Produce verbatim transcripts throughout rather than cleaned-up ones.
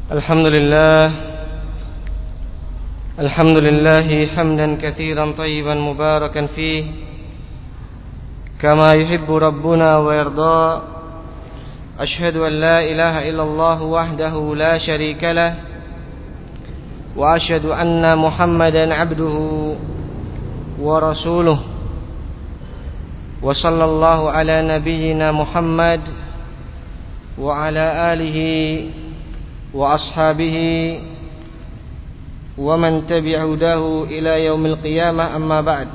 الحمد لله الحمد لله حمدا كثيرا طيبا مباركا فيه كما يحب ربنا ويرضى. أشهد أن لا إله إلا الله وحده لا شريك له وأشهد أن محمدا عبده ورسوله وصلى الله على نبينا محمد وعلى آله وأصحابه ومن تبع هداه إلى يوم القيامة. أما بعد،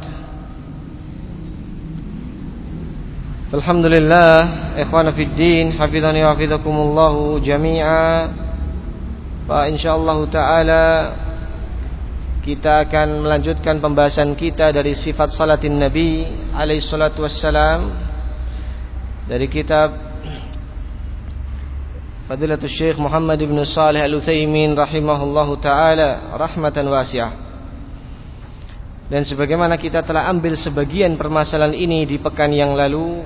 Alhamdulillah, ikhwana fiddin, hafizani wa hafizakumullahu jami'a. Fa insyaallah ta'ala kita akan melanjutkan pembahasan kita dari sifat salatin Nabi alaihi salatu wassalam dari kitab Fadilatul Syekh Muhammad ibn Shalih Al-Utsaimin rahimahullahu ta'ala rahmatan wasi'ah. Dan sebagaimana kita telah ambil sebagian permasalahan ini di pekan yang lalu,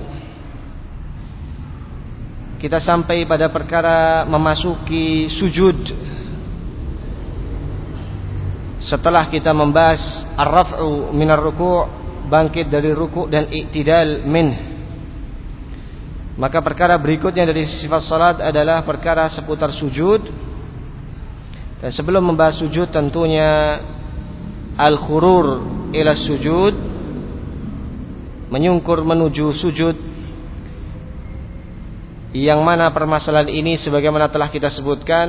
kita sampai pada perkara memasuki sujud. Setelah kita membahas ar-raf'u minar ruku', bangkit dari ruku' dan i'tidal min, maka perkara berikutnya dari sifat salat adalah perkara seputar sujud. Dan sebelum membahas sujud, tentunya al-khurur ila sujud, menyungkur menuju sujud, yang mana permasalahan ini sebagaimana telah kita sebutkan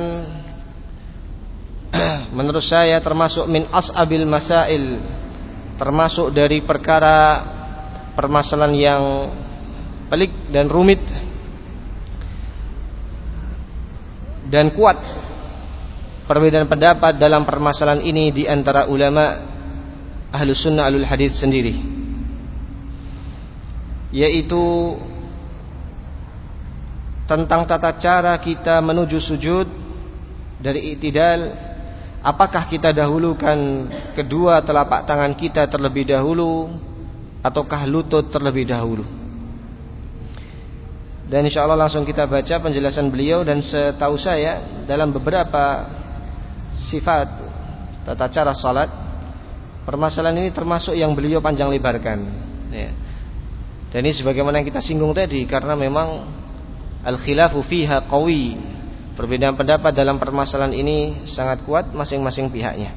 menurut saya termasuk min as'abil masail, termasuk dari perkara permasalahan yang pelik dan rumit dan kuat perbedaan pendapat dalam permasalahan ini di antara ulama Ahlus Sunnah Ahlul Hadits sendiri, yaitu tentang tata cara kita menuju sujud dari i'tidal. Apakah kita dahulukan kedua telapak tangan kita terlebih dahulu ataukah lutut terlebih dahulu? Dan insyaallah langsung kita baca penjelasan beliau. Dan setahu saya dalam beberapa sifat tata cara salat, permasalahan ini termasuk yang beliau panjang lebarkan, ya. Dan ini sebagaimana yang kita singgung tadi, karena memang al-khilafu fiha qawi, perbedaan pendapat dalam permasalahan ini sangat kuat masing-masing pihaknya.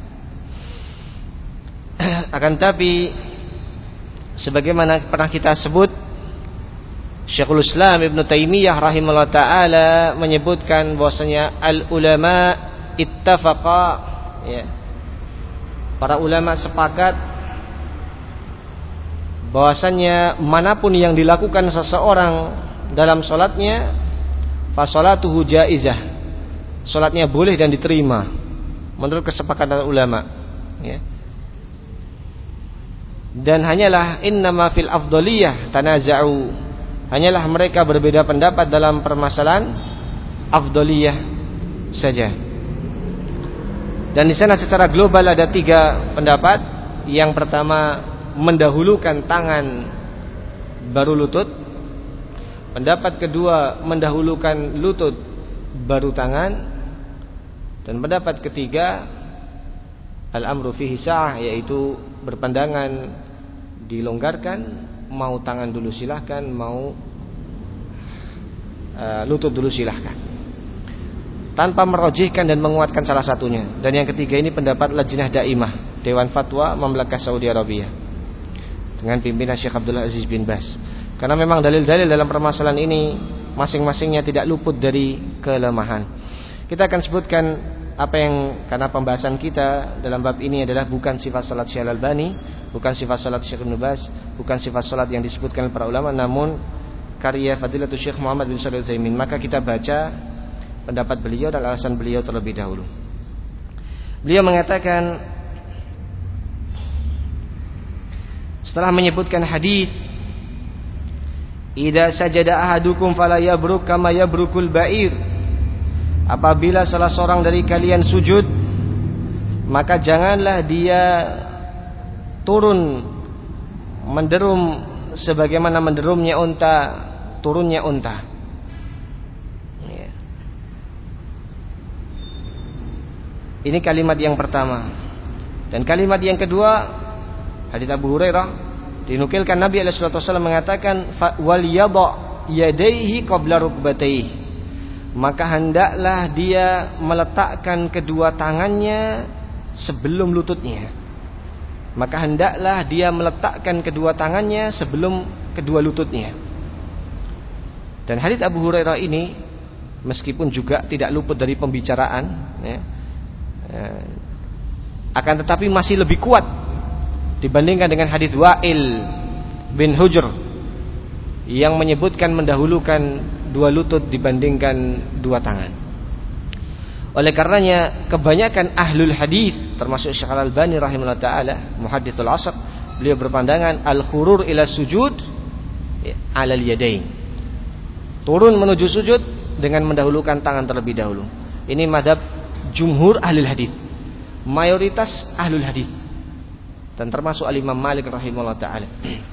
Akan tapi sebagaimana pernah kita sebut, Syekhul Islam Ibn Taimiyah rahimahullah ta'ala menyebutkan bahwasanya al-ulama ittafaqa, ya, para ulama sepakat bahwasanya manapun yang dilakukan seseorang dalam sholatnya, fa sholatuhu jaizah, sholatnya boleh dan diterima menurut kesepakatan ulama, ya. Dan hanyalah innama fil afdaliyah tanaza'u, hanyalah mereka berbeda pendapat dalam permasalahan afdaliyah saja. Dan di sana secara global ada tiga pendapat. Yang pertama, mendahulukan tangan baru lutut. Pendapat kedua, mendahulukan lutut baru tangan. Dan pendapat ketiga, al-amru fihi sa'ah, yaitu berpandangan dilonggarkan, mau tangan dulu silahkan, mau uh, lutut dulu silahkan, tanpa merojihkan dan menguatkan salah satunya. Dan yang ketiga ini pendapat Lajnah Daimah, Dewan Fatwa Mamlakah Saudi Arabia, dengan pimpinan Syekh Abdul Aziz bin Baz. Karena memang dalil-dalil dalam permasalahan ini masing-masingnya tidak luput dari kelemahan. Kita akan sebutkan apa yang, karena pembahasan kita dalam bab ini adalah bukan sifat salat Syekh Al-Albani, bukan sifat salat Syekh Ibnu Baz, bukan sifat salat yang disebutkan oleh para ulama, namun karya Fadilatul Syekh Muhammad bin Shalih Al-Utsaimin. Maka kita baca pendapat beliau dan alasan beliau terlebih dahulu. Beliau mengatakan, setelah menyebutkan hadis, idza sajada ahadukum fala yabruk kama yabrukul ba'ir, apabila salah seorang dari kalian sujud, maka janganlah dia turun menderum sebagaimana menderumnya unta, turunnya unta. Ini kalimat yang pertama. Dan kalimat yang kedua, hadits Abu Hurairah, dinukilkan Nabi alaihi wasallam mengatakan, wal yadha yadayhi qabla rukbatayhi. Maka hendaklah dia meletakkan kedua tangannya sebelum lututnya. Maka hendaklah dia meletakkan kedua tangannya sebelum kedua lututnya. Dan hadits Abu Hurairah ini meskipun juga tidak luput dari pembicaraan, ya, akan tetapi masih lebih kuat dibandingkan dengan hadits Wa'il bin Hujr yang menyebutkan mendahulukan dua lutut dibandingkan dua tangan. Oleh karenanya kebanyakan ahlul hadis termasuk Syekh Al-Albani rahimahullah taala muhadditsul asr, beliau berpandangan al-khurur ila sujud alal yadain, turun menuju sujud dengan mendahulukan tangan terlebih dahulu. Ini mazhab jumhur ahlul hadis, mayoritas ahlul hadis, dan termasuk al-Imam Malik rahimahullah taala.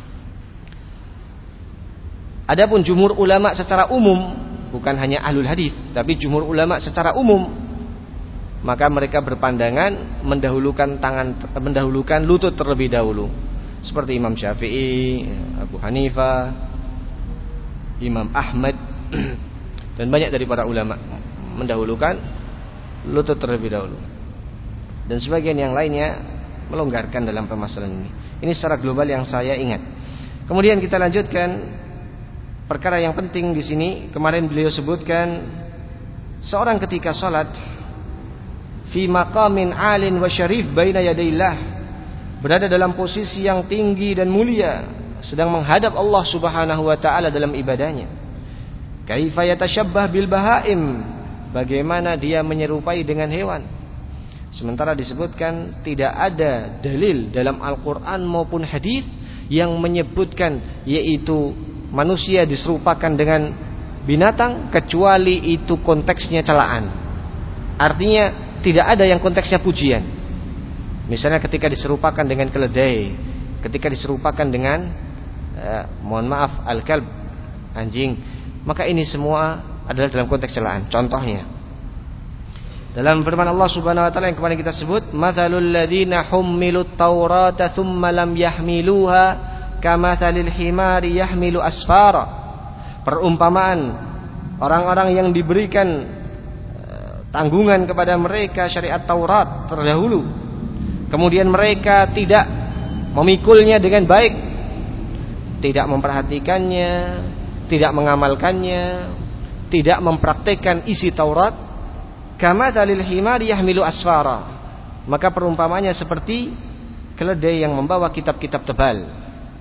Adapun jumhur ulama secara umum, bukan hanya ahlul hadis, tapi jumhur ulama secara umum, maka mereka berpandangan mendahulukan tangan, mendahulukan lutut terlebih dahulu, seperti Imam Syafi'i, Abu Hanifah, Imam Ahmad, dan banyak dari para ulama mendahulukan lutut terlebih dahulu. Dan sebagian yang lainnya melonggarkan dalam permasalahan ini. Ini secara global yang saya ingat. Kemudian kita lanjutkan. Perkara yang penting di sini, kemarin beliau sebutkan seorang ketika salat fi maqamin 'alin wa syarif baina yadayillah, berada dalam posisi yang tinggi dan mulia, sedang menghadap Allah Subhanahu wa taala dalam ibadahnya. Kaifa yatashabbah bil bahaim, bagaimana dia menyerupai dengan hewan. Sementara disebutkan tidak ada dalil dalam Al-Qur'an maupun hadis yang menyebutkan yaitu manusia diserupakan dengan binatang kecuali itu konteksnya celaan. Artinya tidak ada yang konteksnya pujian. Misalnya ketika diserupakan dengan keledai, ketika diserupakan dengan eh, mohon maaf al-kalb, anjing, maka ini semua adalah dalam konteks celaan. Contohnya dalam firman Allah Subhanahu wa taala yang kemarin kita sebut, matsalul ladzina hummilut taurata tsumma lam yahmiluha kamatsalil himari yahmilu asfara. Perumpamaan orang-orang yang diberikan tanggungan kepada mereka syariat Taurat terdahulu, kemudian mereka tidak memikulnya dengan baik, tidak memperhatikannya, tidak mengamalkannya, tidak mempraktekkan isi Taurat, kamatsalil himari yahmilu asfara, maka perumpamanya seperti keledai yang membawa kitab-kitab tebal.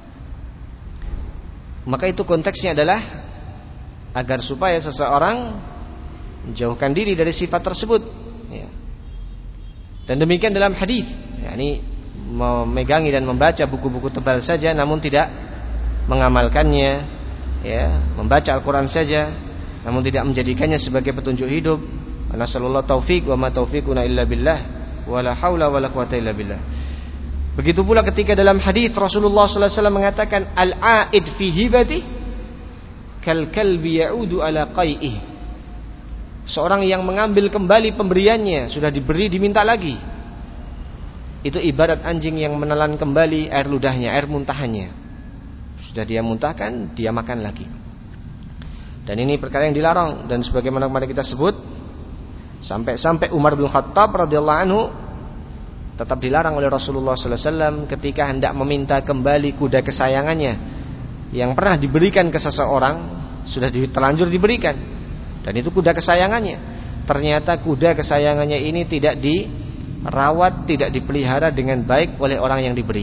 Maka itu konteksnya adalah agar supaya seseorang menjauhkan diri dari sifat tersebut, ya. Dan demikian dalam hadis, yakni memegangi dan membaca buku-buku tebal saja namun tidak mengamalkannya, ya, membaca Al-Quran saja namun tidak menjadikannya sebagai petunjuk hidup. Nasallallahu taufiq wa ma taufiquna illa billah wala haula wala quwata illa billah. Begitu pula ketika dalam hadis Rasulullah sallallahu alaihi wasallam mengatakan al-aid fi hibati kal kalbi ya'udu ala qai'ih. Seorang yang mengambil kembali pemberiannya, sudah diberi diminta lagi, itu ibarat anjing yang menelan kembali air ludahnya, air muntahannya. Sudah dia muntahkan, dia makan lagi. Dan ini perkara yang dilarang. Dan sebagaimana kemarin kita sebut, sampai-sampai Umar bin Khattab radhiyallahu anhu tetap dilarang oleh Rasulullah sallallahu alaihi wasallam ketika hendak meminta kembali kuda kesayangannya yang pernah diberikan ke seseorang, sudah terlanjur diberikan, dan itu kuda kesayangannya. Ternyata kuda kesayangannya ini tidak dirawat, tidak dipelihara dengan baik oleh orang yang diberi.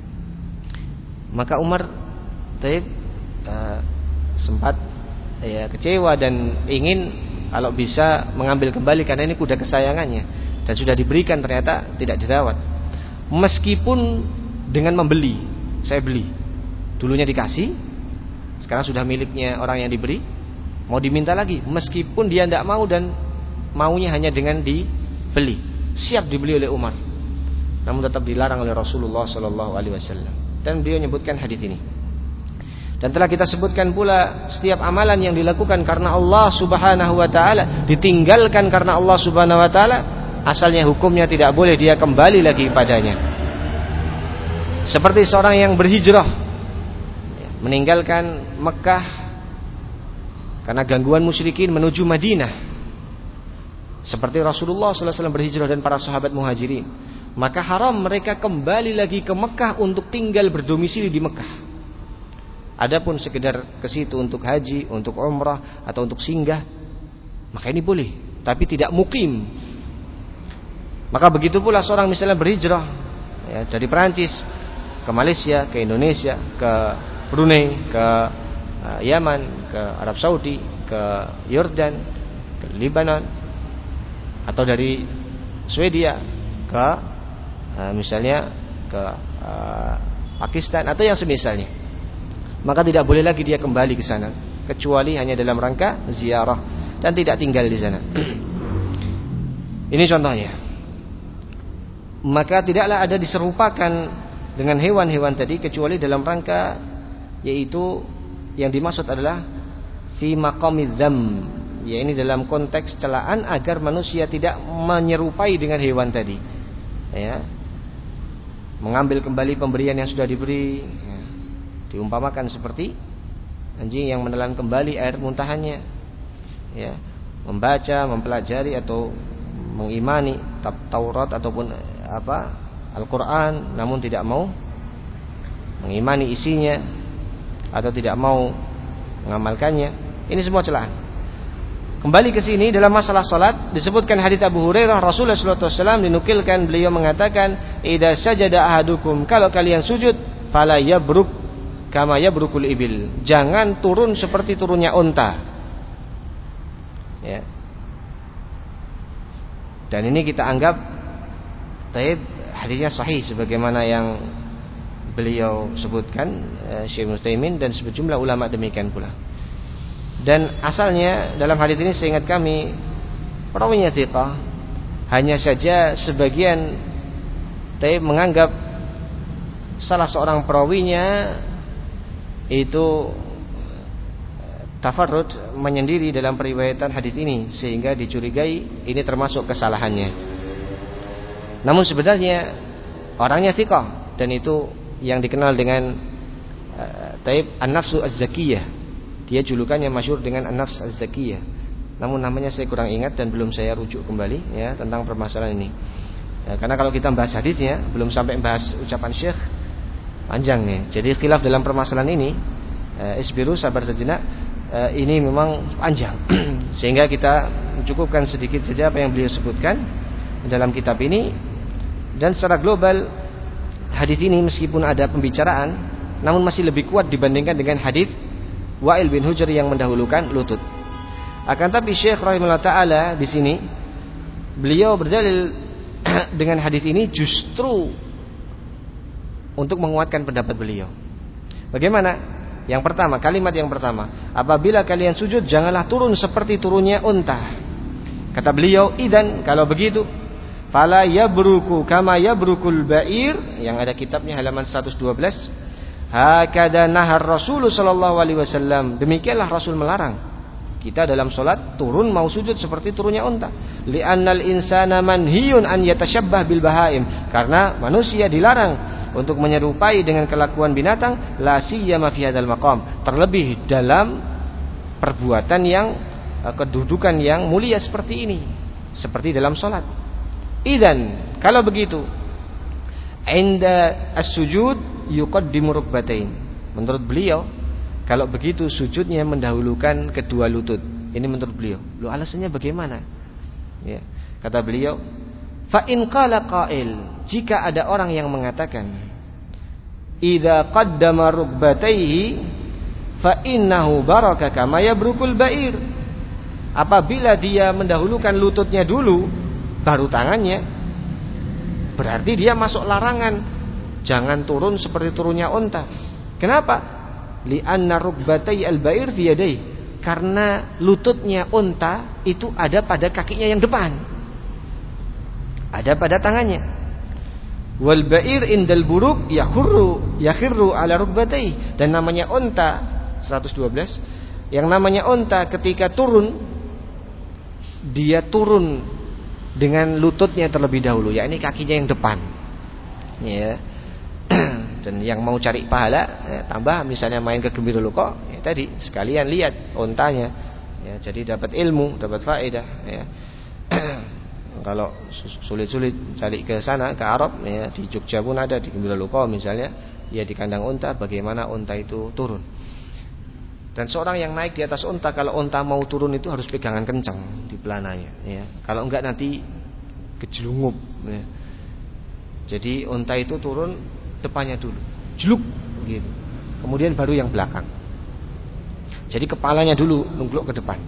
Maka Umar taib, uh, sempat ya, kecewa dan ingin kalau bisa mengambil kembali karena ini kuda kesayangannya dan sudah diberikan, ternyata tidak dirawat. Meskipun dengan membeli, saya beli, dulunya dikasih, sekarang sudah miliknya orang yang diberi, mau diminta lagi, meskipun dia tidak mau dan maunya hanya dengan dibeli, siap dibeli oleh Umar, namun tetap dilarang oleh Rasulullah Sallallahu Alaihi Wasallam. Dan beliau menyebutkan hadis ini. Dan telah kita sebutkan pula, setiap amalan yang dilakukan karena Allah Subhanahu Wa Taala, ditinggalkan karena Allah Subhanahu Wa Taala, asalnya hukumnya tidak boleh dia kembali lagi padanya. Seperti seorang yang berhijrah, meninggalkan Mekah karena gangguan musyrikin menuju Madinah, seperti Rasulullah sallallahu alaihi wasallam berhijrah dan para sahabat muhajirin, maka haram mereka kembali lagi ke Mekah untuk tinggal berdomisili di Mekah. Adapun sekedar ke situ untuk haji, untuk umrah atau untuk singgah, maka ini boleh, tapi tidak mukim. Maka begitu pula seorang misalnya berhijrah ya, dari Perancis ke Malaysia, ke Indonesia, ke Brunei, ke uh, Yaman, ke Arab Saudi, ke Yordan, ke Lebanon, atau dari Swedia ke uh, misalnya ke uh, Pakistan atau yang semisalnya, maka tidak boleh lagi dia kembali ke sana kecuali hanya dalam rangka ziarah dan tidak tinggal di sana. Ini contohnya. Maka tidaklah ada diserupakan dengan hewan-hewan tadi kecuali dalam rangka, yaitu yang dimaksud adalah fi maqamiz dzam, ya ini dalam konteks celaan agar manusia tidak menyerupai dengan hewan tadi, ya, mengambil kembali pemberian yang sudah diberi, ya. Diumpamakan seperti anjing yang menelan kembali air muntahannya, ya, membaca, mempelajari atau mengimani Taurat ataupun apa Al-Quran, namun tidak mau mengimani isinya atau tidak mau mengamalkannya. Ini semua celaan. Kembali ke sini dalam masalah salat, disebutkan hadits Abu Hurairah, Rasulullah sallallahu alaihi wasallam dinukilkan beliau mengatakan, "Idza sajada ahadukum," kalau kalian sujud, "fala yabruk kama yabrukul ibil." Jangan turun seperti turunnya unta. Ya. Dan ini kita anggap taib hadisnya sahih sebagaimana yang beliau sebutkan Syekh Utsaimin dan sejumlah ulama demikian pula. Dan asalnya dalam hadis ini seingat kami perawinya thiqah, hanya saja sebagian taib menganggap salah seorang perawinya itu tafarrud, menyendiri dalam periwayatan hadis ini sehingga dicurigai ini termasuk kesalahannya. Namun sebenarnya orangnya thiqah dan itu yang dikenal dengan uh, taib an-nafsu az-zakiyah. Dia julukannya masyhur dengan an-nafs az-zakiyah. Namun namanya saya kurang ingat dan belum saya rujuk kembali ya tentang permasalahan ini. Ya, karena kalau kita bahas hadisnya belum sampai bahas ucapan Syekh panjang nih. Jadi khilaf dalam permasalahan ini, uh, isbiru, sabar sejenak. Uh, ini memang panjang sehingga kita mencukupkan sedikit saja apa yang beliau sebutkan dalam kitab ini. Dan secara global hadis ini meskipun ada pembicaraan, namun masih lebih kuat dibandingkan dengan hadis Wa'il bin Hujr yang mendahulukan lutut. Akan tapi Syekh rahimahullah taala di sini beliau berdalil dengan hadis ini justru untuk menguatkan pendapat beliau. Bagaimana? Yang pertama, kalimat yang pertama, apabila kalian sujud janganlah turun seperti turunnya unta. Kata beliau, idan kalau begitu, fala yabruku kama yabrukul ba'ir, yang ada kitabnya halaman seratus dua belas. Hakada nahar Rasul sallallahu alaihi wasallam. Demikianlah Rasul melarang kita dalam salat turun mau sujud seperti turunnya unta. Li'annal insana manhiyun an yatashabbah bil bahaim. Karena manusia dilarang untuk menyerupai dengan kelakuan binatang, la siyama fi hadzal maqam, terlebih dalam perbuatan yang kedudukan yang mulia seperti ini, seperti dalam salat. Idzan kalau begitu, inda as-sujud yuqaddimu rukbatain. Menurut beliau, kalau begitu sujudnya mendahulukan kedua lutut. Ini menurut beliau. Lu alasannya bagaimana? Ya, kata beliau, fa in qala qail, jika ada orang yang mengatakan idza qaddama rukbatayhi fa innahu baraka kama yabrukul ba'ir, apabila dia mendahulukan lututnya dulu baru tangannya, berarti dia masuk larangan jangan turun seperti turunnya unta. Kenapa? Li'anna rukbatay al-ba'ir fi yadayhi, karena lututnya unta itu ada pada kakinya yang depan, ada pada tangannya. Wal ba'ir indal buruk yakhurru yakhirru ala rukbatayhi, dan namanya unta seratus dua belas, yang namanya unta ketika turun dia turun dengan lututnya terlebih dahulu, yakni kakinya yang depan. Ya. Dan yang mau cari pahala, ya, tambah misalnya main ke Gembira Luko, ya tadi sekalian lihat ontanya, ya, jadi dapat ilmu, dapat faedah. Ya. Kalau sulit-sulit cari ke sana, ke Arab, ya, di Jogja pun ada, di Gembira Luko misalnya, ya di kandang unta, bagaimana unta itu turun. Dan seorang yang naik di atas unta, kalau unta mau turun itu harus pegangan kencang di pelananya, ya. Kalau enggak nanti kejelungup, ya. Jadi unta itu turun depannya dulu, jeluk gitu. Kemudian baru yang belakang. Jadi kepalanya dulu nunggluk ke depan.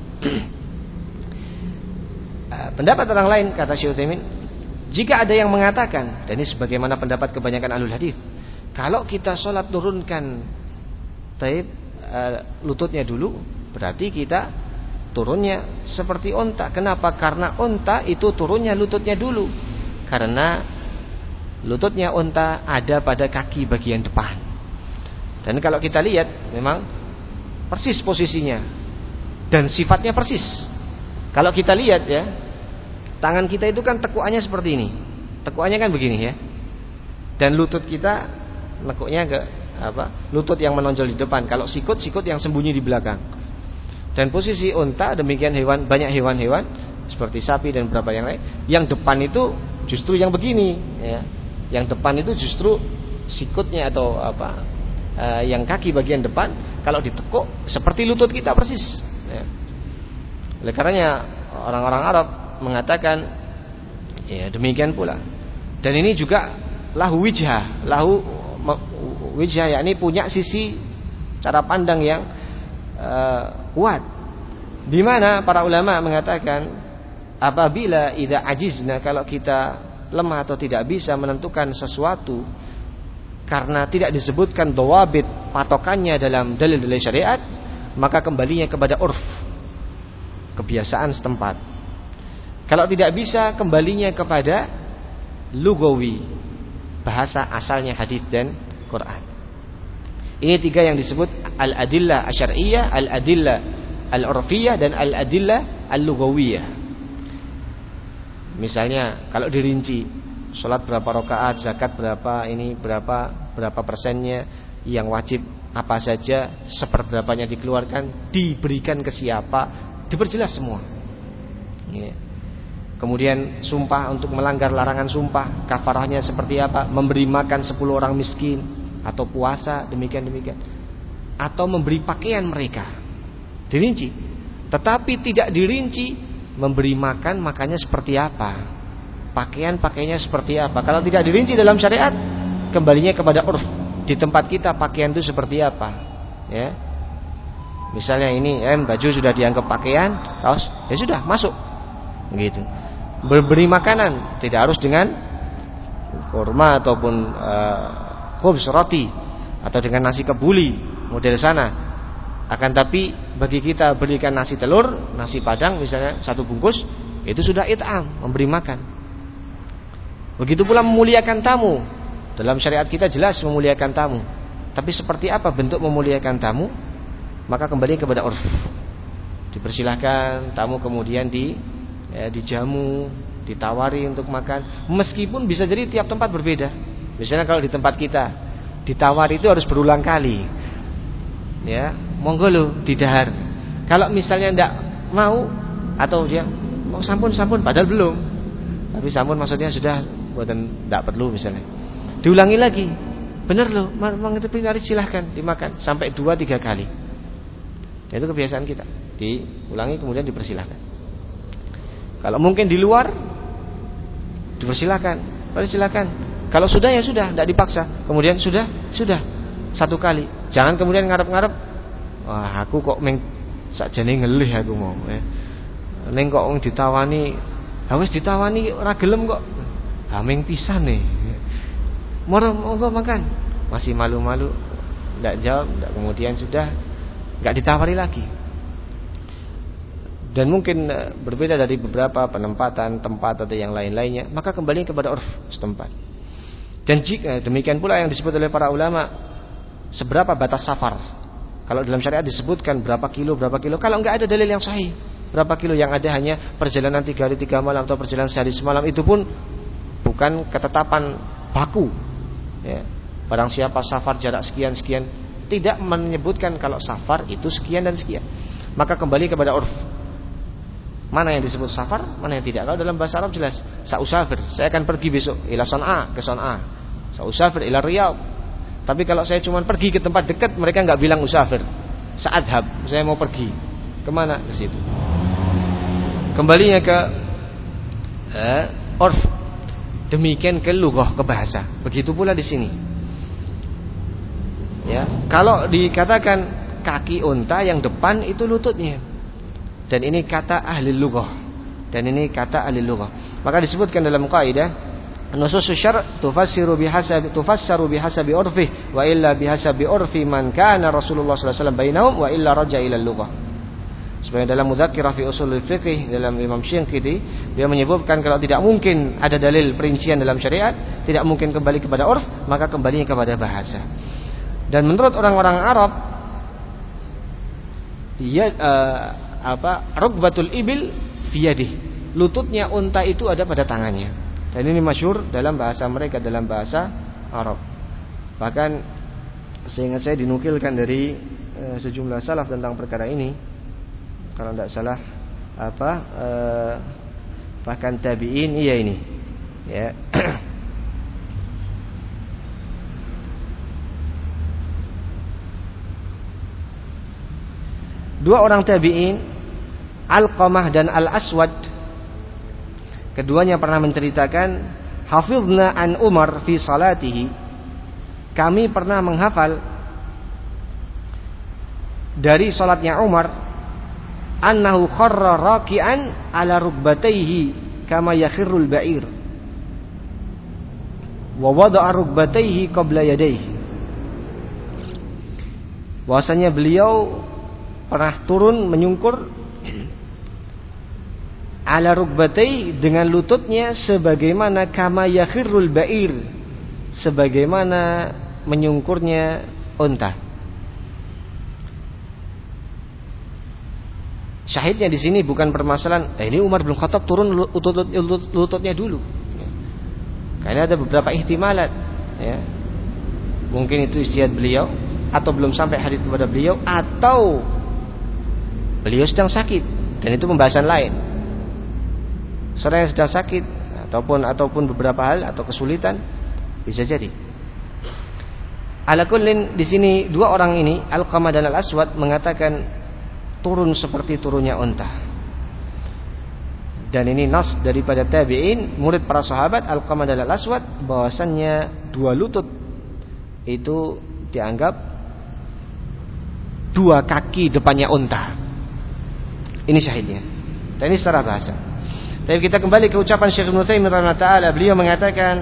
Pendapat orang lain, kata Syekh Utsaimin, jika ada yang mengatakan, dan ini sebagaimana pendapat kebanyakan ahlul hadis, kalau kita sholat turunkan taib uh, lututnya dulu, berarti kita turunnya seperti unta. Kenapa? Karena unta itu turunnya lututnya dulu. Karena lututnya unta ada pada kaki bagian depan. Dan kalau kita lihat, memang persis posisinya dan sifatnya persis. Kalau kita lihat ya, tangan kita itu kan tekukannya seperti ini. Tekukannya kan begini ya. Dan lutut kita lekuknya ke apa? Lutut yang menonjol di depan. Kalau sikut, sikut yang sembunyi di belakang. Dan posisi unta, demikian hewan, banyak hewan-hewan seperti sapi dan beberapa yang lain, yang depan itu justru yang begini ya. Yang depan itu justru sikutnya atau apa? Uh, yang kaki bagian depan kalau ditekuk seperti lutut kita persis ya. Oleh karenanya orang-orang Arab mengatakan ya demikian pula. Dan ini juga lahu wijhah, lahu wijhah, yakni punya sisi cara pandang yang uh, kuat. Di mana para ulama mengatakan apabila idza ajizna, kalau kita lemah atau tidak bisa menentukan sesuatu karena tidak disebutkan dawabit patokannya dalam dalil-dalil syariat, maka kembalinya kepada urf, kebiasaan setempat. Kalau tidak bisa, kembalinya kepada lugawi, bahasa asalnya hadis dan Quran. Ini tiga yang disebut al-adillah asyariyah, al-adillah al-urfiyah, dan al-adillah al-lugawiyah. Misalnya kalau dirinci, sholat berapa rakaat, zakat berapa, ini berapa, berapa persennya, yang wajib apa saja, seperberapanya dikeluarkan, diberikan ke siapa, diperjelas semua ya. Kemudian sumpah untuk melanggar larangan sumpah, kafarahnya seperti apa, memberi makan sepuluh orang miskin, atau puasa demikian-demikian, atau memberi pakaian mereka, dirinci. Tetapi tidak dirinci memberi makan, makannya seperti apa, pakaian pakaiannya seperti apa. Kalau tidak dirinci dalam syariat, kembalinya kepada urf. Di tempat kita pakaian itu seperti apa ya. Misalnya ini kan baju sudah dianggap pakaian, kaos ya sudah masuk gitu. Beri makanan tidak harus dengan kurma ataupun uh, khubz roti atau dengan nasi kebuli model sana. Akan tapi bagi kita berikan nasi telur, nasi padang misalnya satu bungkus, itu sudah it'am, memberi makan. Begitu pula memuliakan tamu. Dalam syariat kita jelas memuliakan tamu. Tapi seperti apa bentuk memuliakan tamu? Maka kembali kepada urf. Dipersilahkan tamu kemudian di ya, dijamu, ditawari untuk makan. Meskipun bisa jadi tiap tempat berbeda. Misalnya kalau di tempat kita ditawari itu harus berulang kali. Ya, monggo lo didahar. Kalau misalnya ndak mau atau dia mau sampun sampun padahal belum. Tapi sampun maksudnya sudah buatan ndak perlu misalnya. Diulangi lagi. Benar loh, memang itu pinari silahkan dimakan sampai dua tiga kali. Dan itu kebiasaan kita. Diulangi kemudian dipersilahkan. Kalau mungkin di luar dipersilahkan, persilahkan. Kalau sudah ya sudah, tidak dipaksa. Kemudian sudah, sudah satu kali. Jangan kemudian ngarep-ngarep. Wah, aku kok meng sakjane ngelih aku mau. Eh. Neng kok wong ditawani, wis ditawani ora gelem kok. Ha meng pisan nih. Moro monggo makan. Masih malu-malu, tidak jawab, tidak, kemudian sudah nggak ditawari lagi. Dan mungkin berbeda dari beberapa penempatan tempat atau yang lain-lainnya, maka kembali kepada urf setempat. Dan jika demikian pula yang disebut oleh para ulama, seberapa batas safar. Kalau dalam syariat disebutkan berapa kilo berapa kilo, kalau nggak ada dalil yang sahih, Berapa kilo yang ada hanya perjalanan tiga hari tiga malam atau perjalanan sehari semalam, itu pun bukan ketetapan baku. Ya. Barang siapa safar jarak sekian sekian, tidak menyebutkan kalau safar itu sekian dan sekian. Maka kembali kepada urf. Mana yang disebut safar, mana yang tidak. Kalau dalam bahasa Arab jelas, sa'usafir, saya akan pergi besok ila Son'a, ke Son'a. Sa'usafir ila Riyadh. Tapi kalau saya cuma pergi ke tempat dekat, mereka enggak bilang usafir. Sa'adhab, saya mau pergi. Kemana? Ke situ. Kembalinya ke eh, urf. Demikian ke lughah, ke bahasa. Begitu pula di sini. Ya, kalau dikatakan kaki unta yang depan itu lututnya. Dan ini kata ahli lughah. Dan ini kata ahli lughah. Maka disebutkan dalam kaidah, nusus syar' tufassiru bihasabi tufassaru bihasabi urfi wa illa bihasabi urfi man kana Rasulullah sallallahu alaihi wasallam bainahum wa illa raja ila lughah. Sebenarnya dalam Mudzakkirah fi Ushulul Fiqh dalam Imam Syinqiti, dia menyebutkan kalau tidak mungkin ada dalil perincian dalam syariat, tidak mungkin kembali kepada urf, maka kembali kepada bahasa. Dan menurut orang-orang Arab, ya uh, apa rukbatul ibil fiyadih, lututnya unta itu ada pada tangannya. Dan ini masyhur dalam bahasa mereka, dalam bahasa Arab. Bahkan seingat saya dinukilkan dari uh, sejumlah salaf tentang perkara ini, kalau tidak salah apa uh, bahkan tabi'in, iya ini ya. Dua orang tabi'in, Alqamah dan Al-Aswad, keduanya pernah menceritakan, hafizna an Umar fi salatihi, kami pernah menghafal dari salatnya Umar, annahu kharra raki'an ala rukbatayhi kama yakhirrul ba'ir wa wada'a rukbatayhi qabla yadayhi. Bahwasanya beliau pernah turun menyungkur ala rukbatai, dengan lututnya sebagaimana kama yakhirrul ba'ir, sebagaimana menyungkurnya unta. Syahidnya di sini bukan permasalahan eh, ini Umar bin Khattab turun lutut, lutut, lututnya dulu. Karena ada beberapa ihtimalat, ya. Mungkin itu ijtihad beliau, atau belum sampai hadis kepada beliau, atau beliau sedang sakit, dan itu pembahasan lain. Seorang yang sedang sakit ataupun ataupun beberapa hal atau kesulitan bisa jadi. Ala kullin, di sini dua orang ini, Alqamah dan Al-Aswad, mengatakan turun seperti turunnya unta. Dan ini nas daripada tabi'in, murid para sahabat Alqamah dan Al-Aswad, bahwasannya dua lutut itu dianggap dua kaki depannya unta. Ini syahidnya. Dan ini secara bahasa. Tapi kita kembali ke ucapan Syekh Ibnu Taimiyah rahimahullah taala, beliau mengatakan,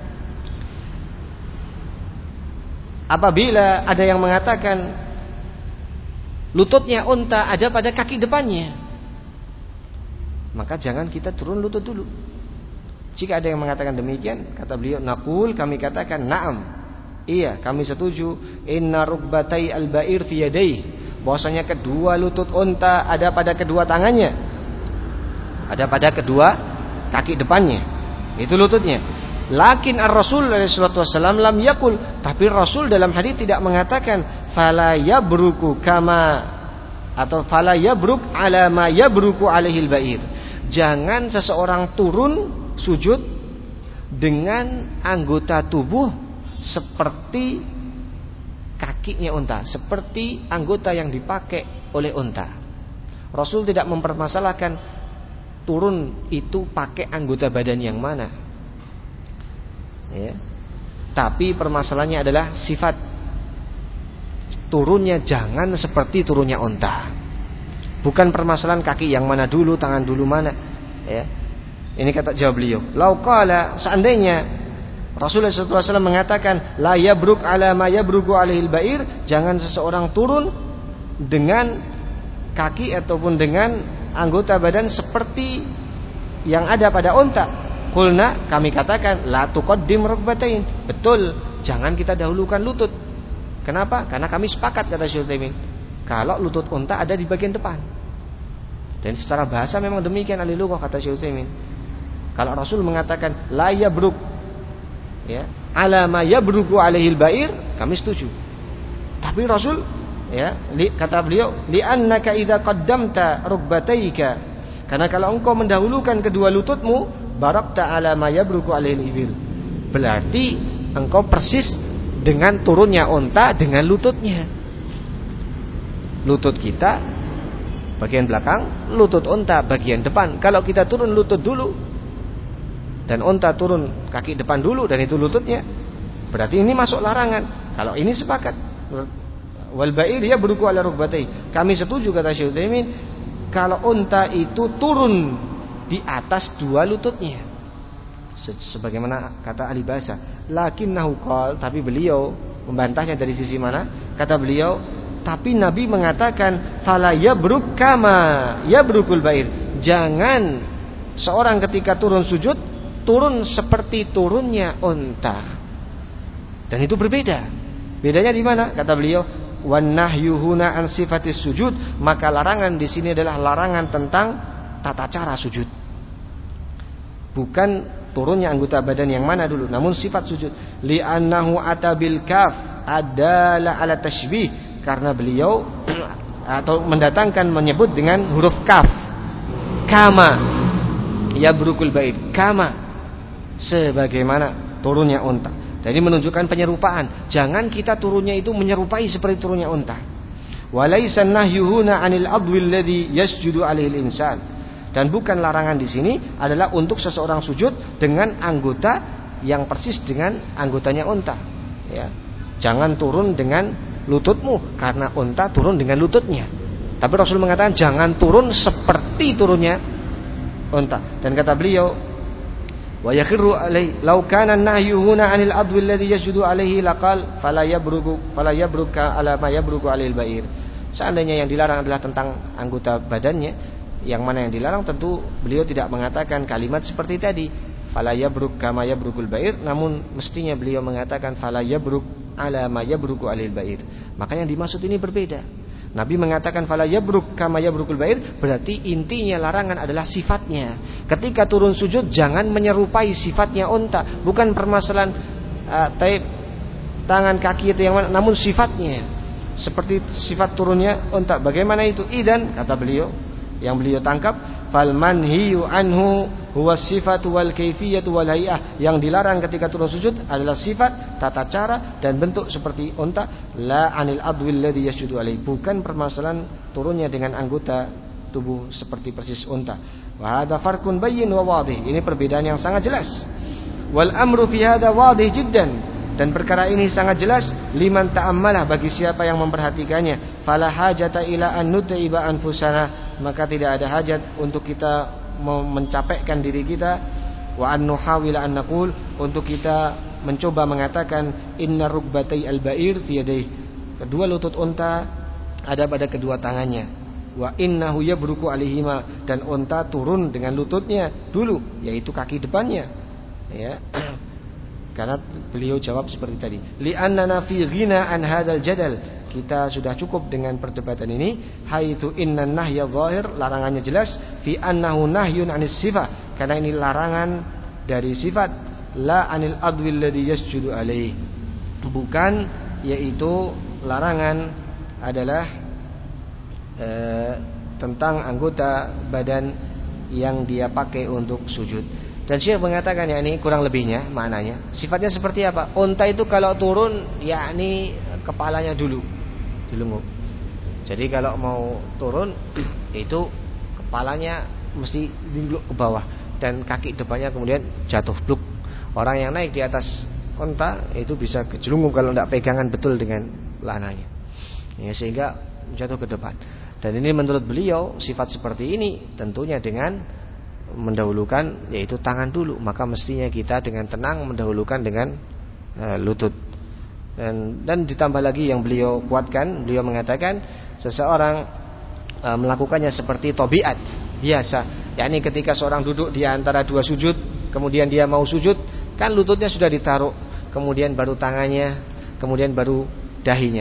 apabila ada yang mengatakan lututnya unta ada pada kaki depannya, maka jangan kita turun lutut dulu. Jika ada yang mengatakan demikian, kata beliau, naqul, kami katakan, na'am, iya, kami setuju, inna rukbatai al-ba'ir fi yadayhi, bahwasanya kedua lutut unta ada pada kedua tangannya, ada pada kedua kaki depannya, itu lututnya. Lakin ar-Rasul sallallahu alaihi wasallam lam yakul, tapi Rasul dalam hadis tidak mengatakan fala yabruku kama, atau fala yabruk ala ma yabruku alaihil ba'ir, jangan seseorang turun sujud dengan anggota tubuh seperti kakinya unta, seperti anggota yang dipakai oleh unta. Rasul tidak mempermasalahkan turun itu pakai anggota badan yang mana, ya. Tapi permasalahannya adalah sifat turunnya, jangan seperti turunnya unta. Bukan permasalahan kaki yang mana dulu, tangan dulu mana, ya. Ini kata jawab beliau, lau qala, seandainya Rasulullah shallallahu alaihi wasallam mengatakan la yabruk ala ma yabruku alaihil ba'ir, jangan seseorang turun dengan kaki ataupun dengan anggota badan seperti yang ada pada unta. Qulna, kami katakan, la tuqaddim rukbatain, betul, jangan kita dahulukan lutut. Kenapa? Karena kami sepakat, kata Syekh Utsaimin, kalau lutut unta ada di bagian depan. Dan secara bahasa memang demikian ahli lughah kata Syekh Utsaimin. Kalau Rasul mengatakan la yabruk ya, ala ma yabruku alaihil ba'ir, kami setuju. Tapi Rasul ya, li, kata beliau li annaka idza qaddamta rukbataika, karena kalau engkau mendahulukan kedua lututmu, barakta ala ma yabruku alaihil ibil. Berarti engkau persis dengan turunnya unta dengan lututnya. Lutut kita bagian belakang, lutut unta bagian depan. Kalau kita turun lutut dulu dan unta turun kaki depan dulu dan itu lututnya, berarti ini masuk larangan. Kalau ini sepakat. Wal ba'ir ya beruku ala rukbatai. Kami setuju kata Syekh Utsaimin kalau unta itu turun di atas dua lututnya. Sebagaimana kata ahli bahasa, lakinnahu qal, tapi beliau membantahnya dari sisi mana? Kata beliau, tapi Nabi mengatakan fala yabruk kama yabrukul ba'ir. Jangan seorang ketika turun sujud turun seperti turunnya unta. Dan itu berbeda. Bedanya di mana? Kata beliau, wan nahyuhuna an sifatis sujud, maka larangan di sini adalah larangan tentang tata cara sujud. Bukan turunnya anggota badan yang mana dulu, namun sifat sujud. Li'annahu atabil kaf adalah ala tashbih, karena beliau atau mendatangkan menyebut dengan huruf kaf. Kama yabrukul ba'id, kama sebagaimana turunnya unta. Jadi menunjukkan penyerupaan. Jangan kita turunnya itu menyerupai seperti turunnya unta. Walaysa nahyuhuna 'anil adwi alladhi yasjudu 'alaihi insan. Dan bukan larangan di sini adalah untuk seseorang sujud dengan anggota yang persis dengan anggotanya unta. Ya. Jangan turun dengan lututmu karena unta turun dengan lututnya. Tapi Rasul mengatakan jangan turun seperti turunnya unta. Dan kata beliau, wa yakhiru alai law kana nahyuhuna 'anil adwi alladhi yasjudu 'alaihi laqal fala yabruku fala yabruka ala ma yabruku 'alail ba'ir. Seandainya yang dilarang adalah tentang anggota badannya, yang mana yang dilarang tentu beliau tidak mengatakan kalimat seperti tadi fala yabruk kama yabrukul ba'ir, namun mestinya beliau mengatakan fala yabruk ala ma yabruku 'alail ba'ir. Maka yang dimaksud ini berbeda. Nabi mengatakan fala yabruk kama yabrukul ba'ir, berarti intinya larangan adalah sifatnya. Ketika turun sujud jangan menyerupai sifatnya unta, bukan permasalahan uh, taib tangan kaki itu yang mana, namun sifatnya seperti sifat turunnya unta. Bagaimana itu? Idan kata beliau, yang beliau tangkap, fal manhiyu anhu huwa sifatu wal kaifiyatu wal hay'ah. Yang dilarang ketika turun sujud adalah sifat, tata cara dan bentuk seperti unta, la anil adwi alladhi yasjudu alaihi, bukan permasalahan turunnya dengan anggota tubuh seperti persis unta. Wa hadza farqun bayyin wa wadih. Ini perbedaan yang sangat jelas. Wal amru fi hadza wadih jiddan. Dan perkara ini sangat jelas liman ta'ammalah, bagi siapa yang memperhatikannya. Fala hajata ila an nut'iba anfusana, maka tidak ada hajat untuk kita mencapekkan diri kita, wa an nuhawila an naqul, untuk kita mencoba mengatakan inna rukbatai al-ba'ir fi yadayhi, kedua lutut unta ada pada kedua tangannya, wa innahu yabruku alaihima, dan unta turun dengan lututnya dulu, yaitu kaki depannya, ya. Karena beliau jawab seperti tadi, li'annana fi ghina an hadzal jadal, kita sudah cukup dengan perdebatan ini. Haitsu inna nahya zahir, larangannya jelas, fi annahu nahyun anis sifat, karena ini larangan dari sifat, la anil adwi alladhi yasjudu alaihi, bukan, yaitu larangan adalah e, tentang anggota badan yang dia pakai untuk sujud. Dan Syekh mengatakan ya ini kurang lebihnya maknanya. Sifatnya seperti apa? Unta itu kalau turun yakni kepalanya dulu dilunggup. Jadi kalau mau turun itu kepalanya mesti dilunggup ke bawah dan kaki depannya kemudian jatuh bluk. Orang yang naik di atas unta itu bisa kejelunggup kalau tidak pegangan betul dengan lananya. Ya, sehingga jatuh ke depan. Dan ini menurut beliau sifat seperti ini tentunya dengan mendahulukan yaitu tangan dulu, maka mestinya kita dengan tenang mendahulukan dengan uh, lutut. Dan, dan ditambah lagi yang beliau kuatkan, beliau mengatakan seseorang uh, melakukannya seperti tabiat biasa, yakni ketika seorang duduk di antara dua sujud, kemudian dia mau sujud, kan lututnya sudah ditaruh, kemudian baru tangannya, kemudian baru dahinya.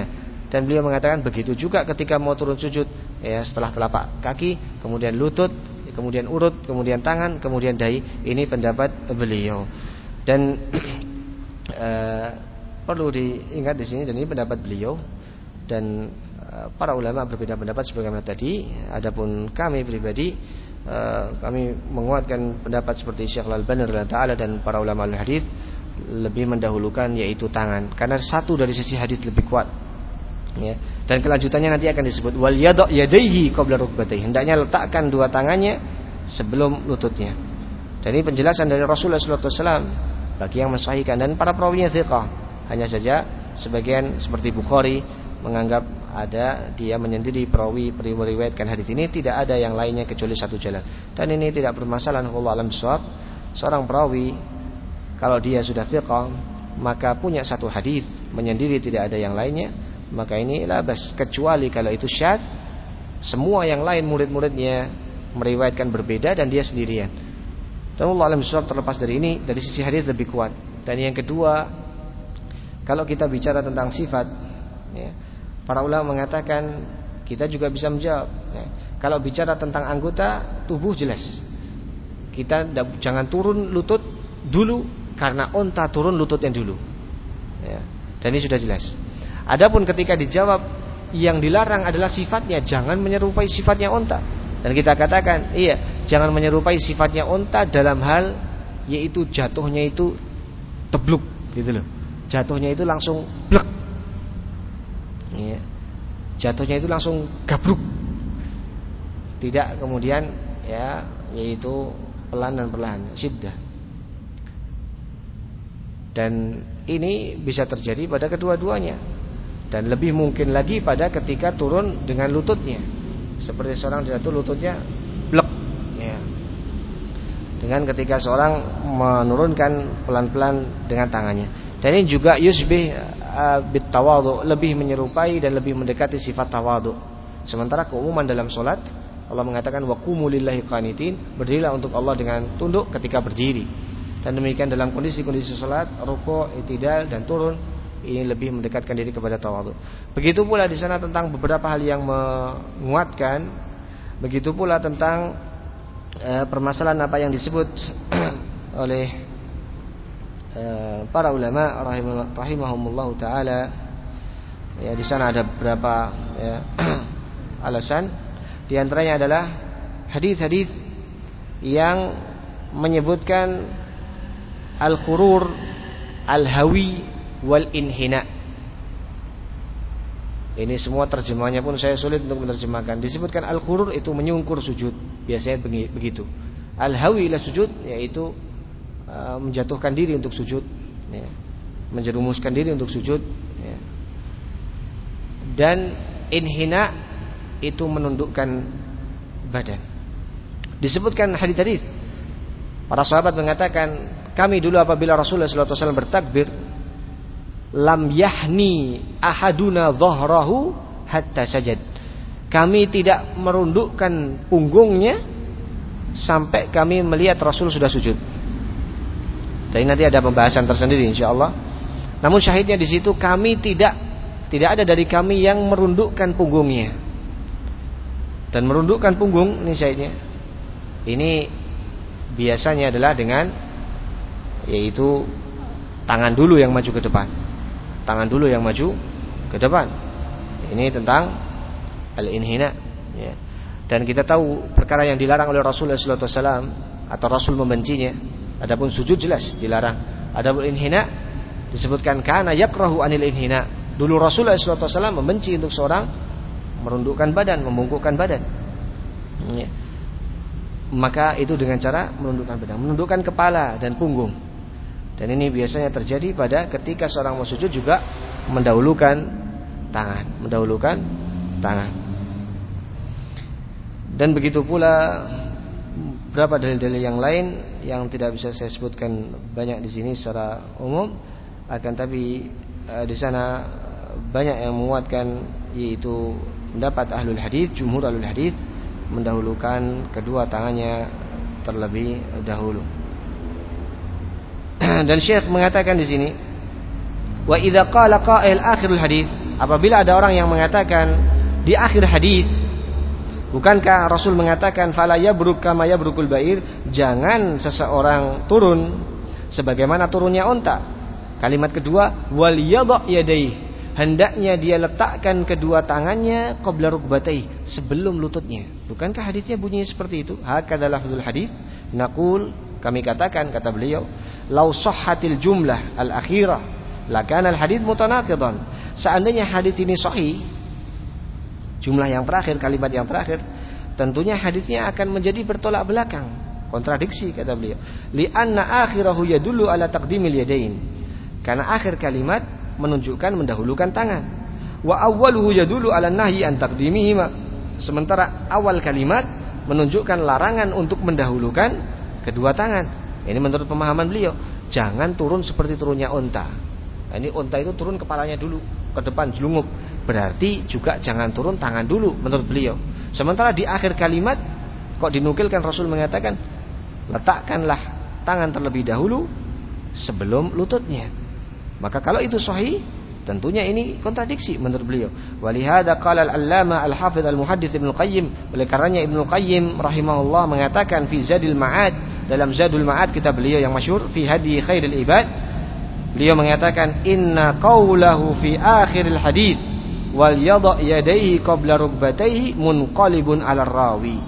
Dan beliau mengatakan begitu juga ketika mau turun sujud, ya, setelah telapak kaki, kemudian lutut, kemudian urut, kemudian tangan, kemudian dahi. Ini pendapat beliau. Dan uh, perlu diingat di sini, dan ini pendapat beliau. Dan uh, para ulama berbeda pendapat sebagaimana tadi. Adapun kami pribadi, uh, kami menguatkan pendapat seperti Syekh Al-Albani radhiyallahu taala dan para ulama al-hadis, lebih mendahulukan yaitu tangan, karena satu dari sisi hadis lebih kuat. Ya. Dan kelanjutannya nanti akan disebut wal yada' yadayhi qabla rukbatayhi, hendaknya letakkan dua tangannya sebelum lututnya. Dan ini penjelasan dari Rasulullah sallallahu alaihi wasallam bagi yang mensahihkan, dan para perawinya thiqah. Hanya saja sebagian seperti Bukhari menganggap ada dia menyendiri perawi meriwayatkan hadis ini, tidak ada yang lainnya kecuali satu jalan. Dan ini tidak bermasalah, wallahu a'lam bishawab. Seorang perawi kalau dia sudah thiqah, maka punya satu hadis menyendiri, tidak ada yang lainnya, maka ini labas. Kecuali kalau itu syadz, semua yang lain murid-muridnya meriwayatkan berbeda dan dia sendirian. Dan Allah alam bisawab, terlepas dari ini, dari sisi hadis lebih kuat. Dan yang kedua, kalau kita bicara tentang sifat, ya, para ulama mengatakan kita juga bisa menjawab. Ya, kalau bicara tentang anggota tubuh jelas, kita jangan turun lutut dulu, karena onta turun lututnya dulu. Ya, dan ini sudah jelas. Adapun ketika dijawab yang dilarang adalah sifatnya, jangan menyerupai sifatnya onta. Dan kita katakan, iya, jangan menyerupai sifatnya onta dalam hal yaitu jatuhnya itu tebluk, gitu loh. Jatuhnya itu langsung blek. Iya. Jatuhnya itu langsung gabruk. Tidak kemudian ya, yaitu pelan dan perlahan, syiddah. Dan ini bisa terjadi pada kedua-duanya. Dan lebih mungkin lagi pada ketika turun dengan lututnya, seperti seorang jatuh lututnya blek, ya. Dengan ketika seorang menurunkan pelan-pelan dengan tangannya. Dan ini juga yusbih uh, bit tawadhu, lebih menyerupai dan lebih mendekati sifat tawadhu. Sementara keumuman dalam solat, Allah mengatakan wa qumu lillahi qanitin, berdirilah untuk Allah dengan tunduk ketika berdiri. Dan demikian dalam kondisi-kondisi solat, rukuk, i'tidal dan turun, ini lebih mendekatkan diri kepada tawadhu. Begitu pula di sana tentang beberapa hal yang menguatkan. Begitu pula tentang e, permasalahan apa yang disebut oleh e, para ulama rahimahumullah taala. Ya, di sana ada beberapa ya, alasan. Di antaranya adalah hadis-hadis yang menyebutkan al-khurur, al-hawi wal inhina. Ini semua terjemahannya pun saya sulit untuk menerjemahkan. Disebutkan al-khurur itu menyungkur sujud, biasanya begitu. Al-hawi ila sujud yaitu uh, menjatuhkan diri untuk sujud, ya. Menjerumuskan diri untuk sujud, ya. Dan inhina itu menundukkan badan. Disebutkan hadis-hadis para sahabat mengatakan, kami dulu apabila Rasulullah sallallahu alaihi wasallam bertakbir, lam yahni ahaduna dhahrahu hatta sajad. Kami tidak merundukkan punggungnya sampai kami melihat Rasul sudah sujud. Dan nanti ada pembahasan tersendiri insyaallah. Namun syahidnya di situ kami tidak tidak ada dari kami yang merundukkan punggungnya. Dan merundukkan punggung ini syahidnya, ini biasanya adalah dengan yaitu tangan dulu yang maju ke depan. Tangan dulu yang maju ke depan. Ini tentang al-inhina, ya. Dan kita tahu perkara yang dilarang oleh Rasulullah sallallahu alaihi wasallam atau Rasul membencinya. Adapun sujud jelas dilarang. Adapun inhina disebutkan kana yakrahu anil inhina. Dulu Rasulullah sallallahu alaihi wasallam membenci untuk seorang merundukkan badan, membungkukkan badan, ya. Maka itu dengan cara menundukkan badan, menundukkan kepala dan punggung. Dan ini biasanya terjadi pada ketika seorang mau sujud juga mendahulukan tangan, mendahulukan tangan. Dan begitu pula beberapa dalil-dalil yang lain yang tidak bisa saya sebutkan banyak di sini secara umum, akan tapi uh, di sana banyak yang menguatkan, yaitu pendapat ahlul hadis, jumhur ahlul hadis mendahulukan kedua tangannya terlebih dahulu. Dan Syekh mengatakan di sini, wa idza qala qa'il akhirul hadis, apabila ada orang yang mengatakan di akhir hadis, bukankah Rasul mengatakan fala yabruk kama yabrukul ba'ir, jangan seseorang turun sebagaimana turunnya unta. Kalimat kedua, wal yadha yadayhi, hendaknya dia letakkan kedua tangannya qabla rukbatayhi, sebelum lututnya. Bukankah hadisnya bunyinya seperti itu? Hakadha lafzul hadis. Naqul, kami katakan, kata beliau, lau sahhatil jumlah al-akhirah lakana al-hadis mutanaqidan. Seandainya hadis ini sahih, jumlah yang terakhir, kalimat yang terakhir, tentunya hadisnya akan menjadi bertolak belakang, kontradiksi, kata beliau. Li'anna akhirahu yadullu ala taqdimil yadain, karena akhir kalimat menunjukkan mendahulukan tangan. Wa awwaluhu yadullu ala nahyi an taqdimihima, sementara awal kalimat menunjukkan larangan untuk mendahulukan kedua tangan. Ini menurut pemahaman beliau, jangan turun seperti turunnya unta. Nah, ini unta itu turun kepalanya dulu ke depan jelungup, berarti juga jangan turun tangan dulu menurut beliau. Sementara di akhir kalimat kok dinukilkan Rasul mengatakan letakkanlah tangan terlebih dahulu sebelum lututnya. Maka kalau itu sahih, tentunya ini kontradiksi menurut beliau. Walihada qala al-allama al-hafidz al-muhaddits Ibnu Qayyim, oleh karenanya Ibnu Qayyim rahimahullah mengatakan fi Zadul Ma'ad, dalam Zadul Ma'ad kitab beliau yang masyhur, fi hadi khairil ibad, beliau mengatakan inna qawlahu fi akhiril hadits wal yadha yadayhi qabla rukbatayhi munqalibun 'ala rawi.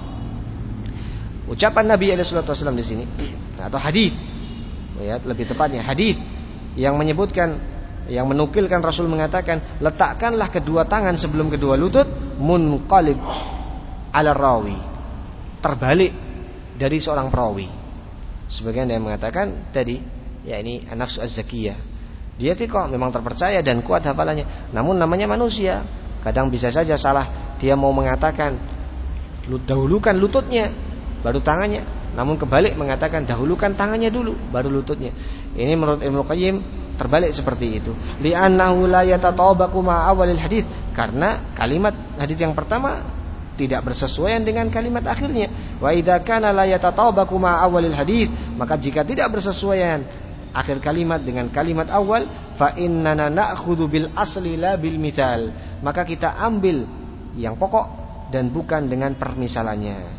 Ucapan Nabi alaihi salatu wasallam di sini, atau hadis, ya, lebih tepatnya hadis yang menyebutkan, yang menukilkan Rasul mengatakan letakkanlah kedua tangan sebelum kedua lutut, munqalib 'ala rawi, terbalik dari seorang perawi. Sebagian yang mengatakan tadi, ya ini an-nafsu az-zakiyah, dia thiqah, memang terpercaya dan kuat hafalannya, namun namanya manusia, kadang bisa saja salah. Dia mau mengatakan dahulukan lututnya baru tangannya, namun kebalik mengatakan dahulukan tangannya dulu baru lututnya. Ini menurut Ibnu Qayyim terbalik seperti itu. Li'annahu la yatatabaqu ma awalil hadis, karena kalimat hadis yang pertama tidak bersesuaian dengan kalimat akhirnya. Wa idza kana la yatatabaqu ma awalil hadis, maka jika tidak bersesuaian akhir kalimat dengan kalimat awal, fa innana na'khudhu bil asli la bil misal, maka kita ambil yang pokok dan bukan dengan permisalannya.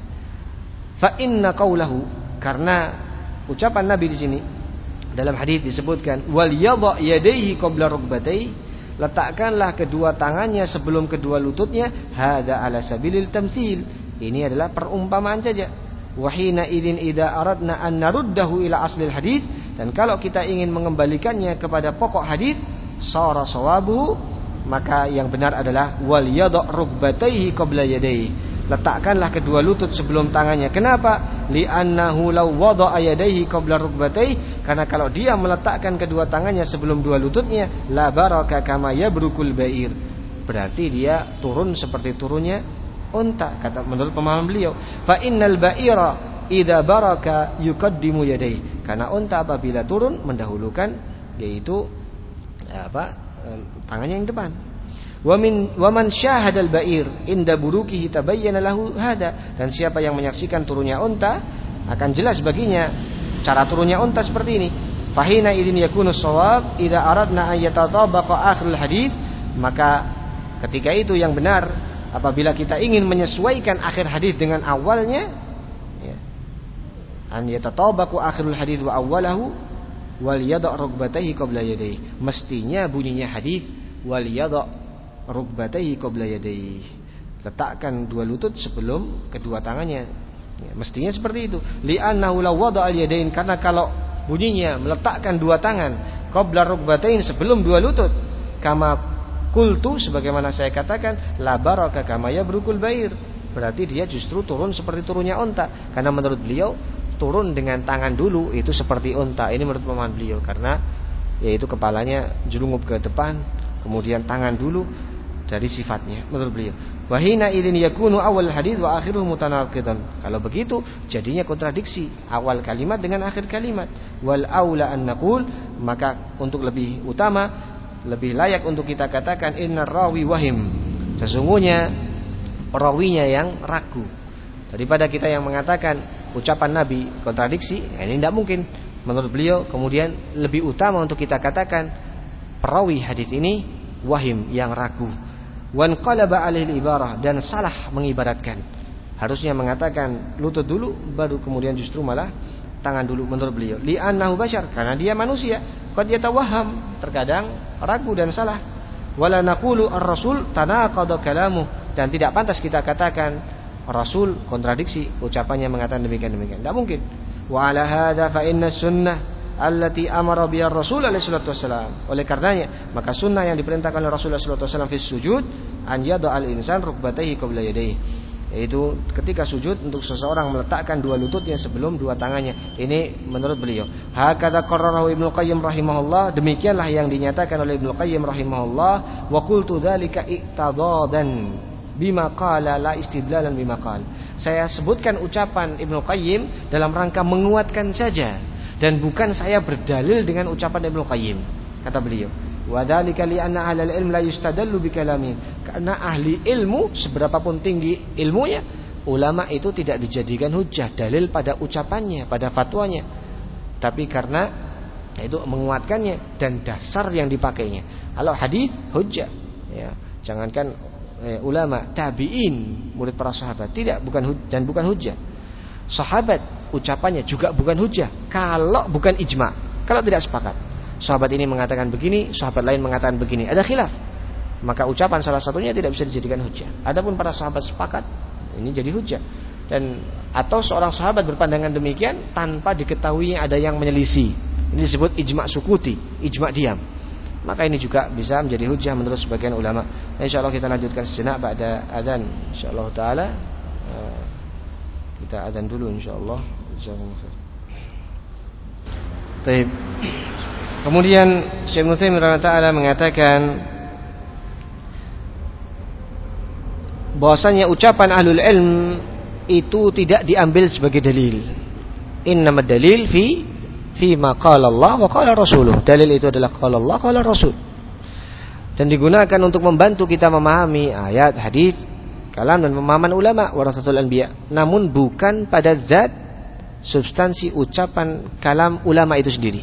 Fa inna qaulahu, karena ucapan Nabi di sini dalam hadis disebutkan wal yadha yadayhi qabla rukbatayhi, letakkanlah kedua tangannya sebelum kedua lututnya, hadza ala sabilil tamtsil, ini adalah perumpamaan saja. Wa hina idzin idza aradna an naruddahu ila aslil hadis, dan kalau kita ingin mengembalikannya kepada pokok hadis, sara sawabuhu, maka yang benar adalah wal yadha rukbatayhi qabla yadayhi, letakkanlah kedua lutut sebelum tangannya. Kenapa? Li'annahu law wada'a yadayhi qabla rukbatayhi, karena kalau dia meletakkan kedua tangannya sebelum dua lututnya, la baraka kama yabrukul ba'ir, berarti dia turun seperti turunnya unta, kata menurut pemahaman beliau. Fa innal ba'ira idza baraka yuqaddimu yadayhi, karena unta apabila turun mendahulukan, yaitu apa, tangannya yang depan. Wa min wa man syahadal ba'ir inda burukihi tabayyana lahu hada, dan siapa yang menyaksikan turunnya unta akan jelas baginya cara turunnya unta seperti ini. Fahina idzin yakunu shawab idza aradna an yatatabaqa akhirul hadis, maka ketika itu yang benar apabila kita ingin menyesuaikan akhir hadis dengan awalnya, ya, an yatatabaqa akhirul hadis wa awwalahu wal yada' rukbatayhi qabla yadayhi, mestinya bunyinya hadis wal yada' rukbatayhi qabla yadayhi, letakkan dua lutut sebelum kedua tangannya, ya, mestinya seperti itu. Li'annahu law wada'a al-yadain, karena kalau bunyinya meletakkan dua tangan qabla rukbatain, sebelum dua lutut, kama qultu, sebagaimana saya katakan, la baraka kama yabrukul ba'ir, berarti dia justru turun seperti turunnya unta, karena menurut beliau turun dengan tangan dulu itu seperti unta. Ini menurut pemahaman beliau, karena yaitu kepalanya jelungup ke depan, kemudian tangan dulu, dari sifatnya menurut beliau. Wahina idzin yakunu awal hadis wa akhiruhu mutanaqidan, kalau begitu jadinya kontradiksi awal kalimat dengan akhir kalimat. Wal aula an naqul, maka untuk lebih utama, lebih layak untuk kita katakan innar rawi wahim, sesungguhnya perawinya yang ragu, daripada kita yang mengatakan ucapan Nabi kontradiksi. Ini tidak mungkin menurut beliau. Kemudian lebih utama untuk kita katakan perawi hadis ini wahim, yang ragu. Wan qalaba alaihi ibarah, dan salah mengibaratkan. Harusnya mengatakan lutut dulu baru kemudian justru malah tangan dulu menurut beliau. Li'annahu bashar, karena dia manusia. Qad yatawahham, terkadang ragu dan salah. Wala naqulu ar-rasul tanaqada kalamuh, dan tidak pantas kita katakan Rasul kontradiksi ucapannya mengatakan demikian demikian. Tidak mungkin. Wa ala hadza fa inna sunnah allati amara biha Rasul alaihi salatu wasallam. Oleh karenanya, maka sunnah yang diperintahkan oleh Rasulullah sallallahu alaihi wasallam fi sujud an yada al-insan rukbatayhi qabla yadayhi, yaitu ketika sujud untuk seseorang meletakkan dua lututnya sebelum dua tangannya. Ini menurut beliau. Hakadza qarrarahu Ibnu Qayyim rahimahullah, demikianlah yang dinyatakan oleh Ibnu Qayyim rahimahullah. Wa qultu dzalika i'tadadan bima qala la istidlalan bima qala. Saya sebutkan ucapan Ibnu Qayyim dalam rangka menguatkan saja dan bukan saya berdalil dengan ucapan Ibnu Qayyim. Kata beliau, wa dzalika li anna ahlal ilm la yustadallu bi kalami. Karena ahli ilmu seberapapun tinggi ilmunya, ulama itu tidak dijadikan hujjah, dalil pada ucapannya, pada fatwanya, tapi karena itu menguatkannya dan dasar yang dipakainya. Kalau hadis hujjah, ya, jangankan eh, ulama, tabi'in, murid para sahabat, tidak, bukan dan bukan hujjah. Sahabat ucapannya juga bukan hujjah kalau bukan ijma, kalau tidak sepakat. Sahabat ini mengatakan begini, sahabat lain mengatakan begini, ada khilaf, maka ucapan salah satunya tidak bisa dijadikan hujjah. Adapun para sahabat sepakat, ini jadi hujjah. Dan atau seorang sahabat berpandangan demikian tanpa diketahui ada yang menyelisih, ini disebut ijma sukuti, ijma diam. Maka ini juga bisa menjadi hujjah menurut sebagian ulama. Nah, insyaallah kita lanjutkan sejenak pada azan. Insyaallah taala kita azan dulu insyaallah. Baik. Kemudian Syekh Muhammad rahimahullah taala mengatakan bahwasanya ucapan ahlul ilm itu tidak diambil sebagai dalil. Innamad dalil fi fi ma qala Allah wa qala Rasuluh. Dalil itu adalah qala Allah, qala Rasul. Dan digunakan untuk membantu kita memahami ayat, hadis, kalam dan pemahaman ulama warasatul anbiya. Namun bukan pada zat substansi ucapan kalam ulama itu sendiri.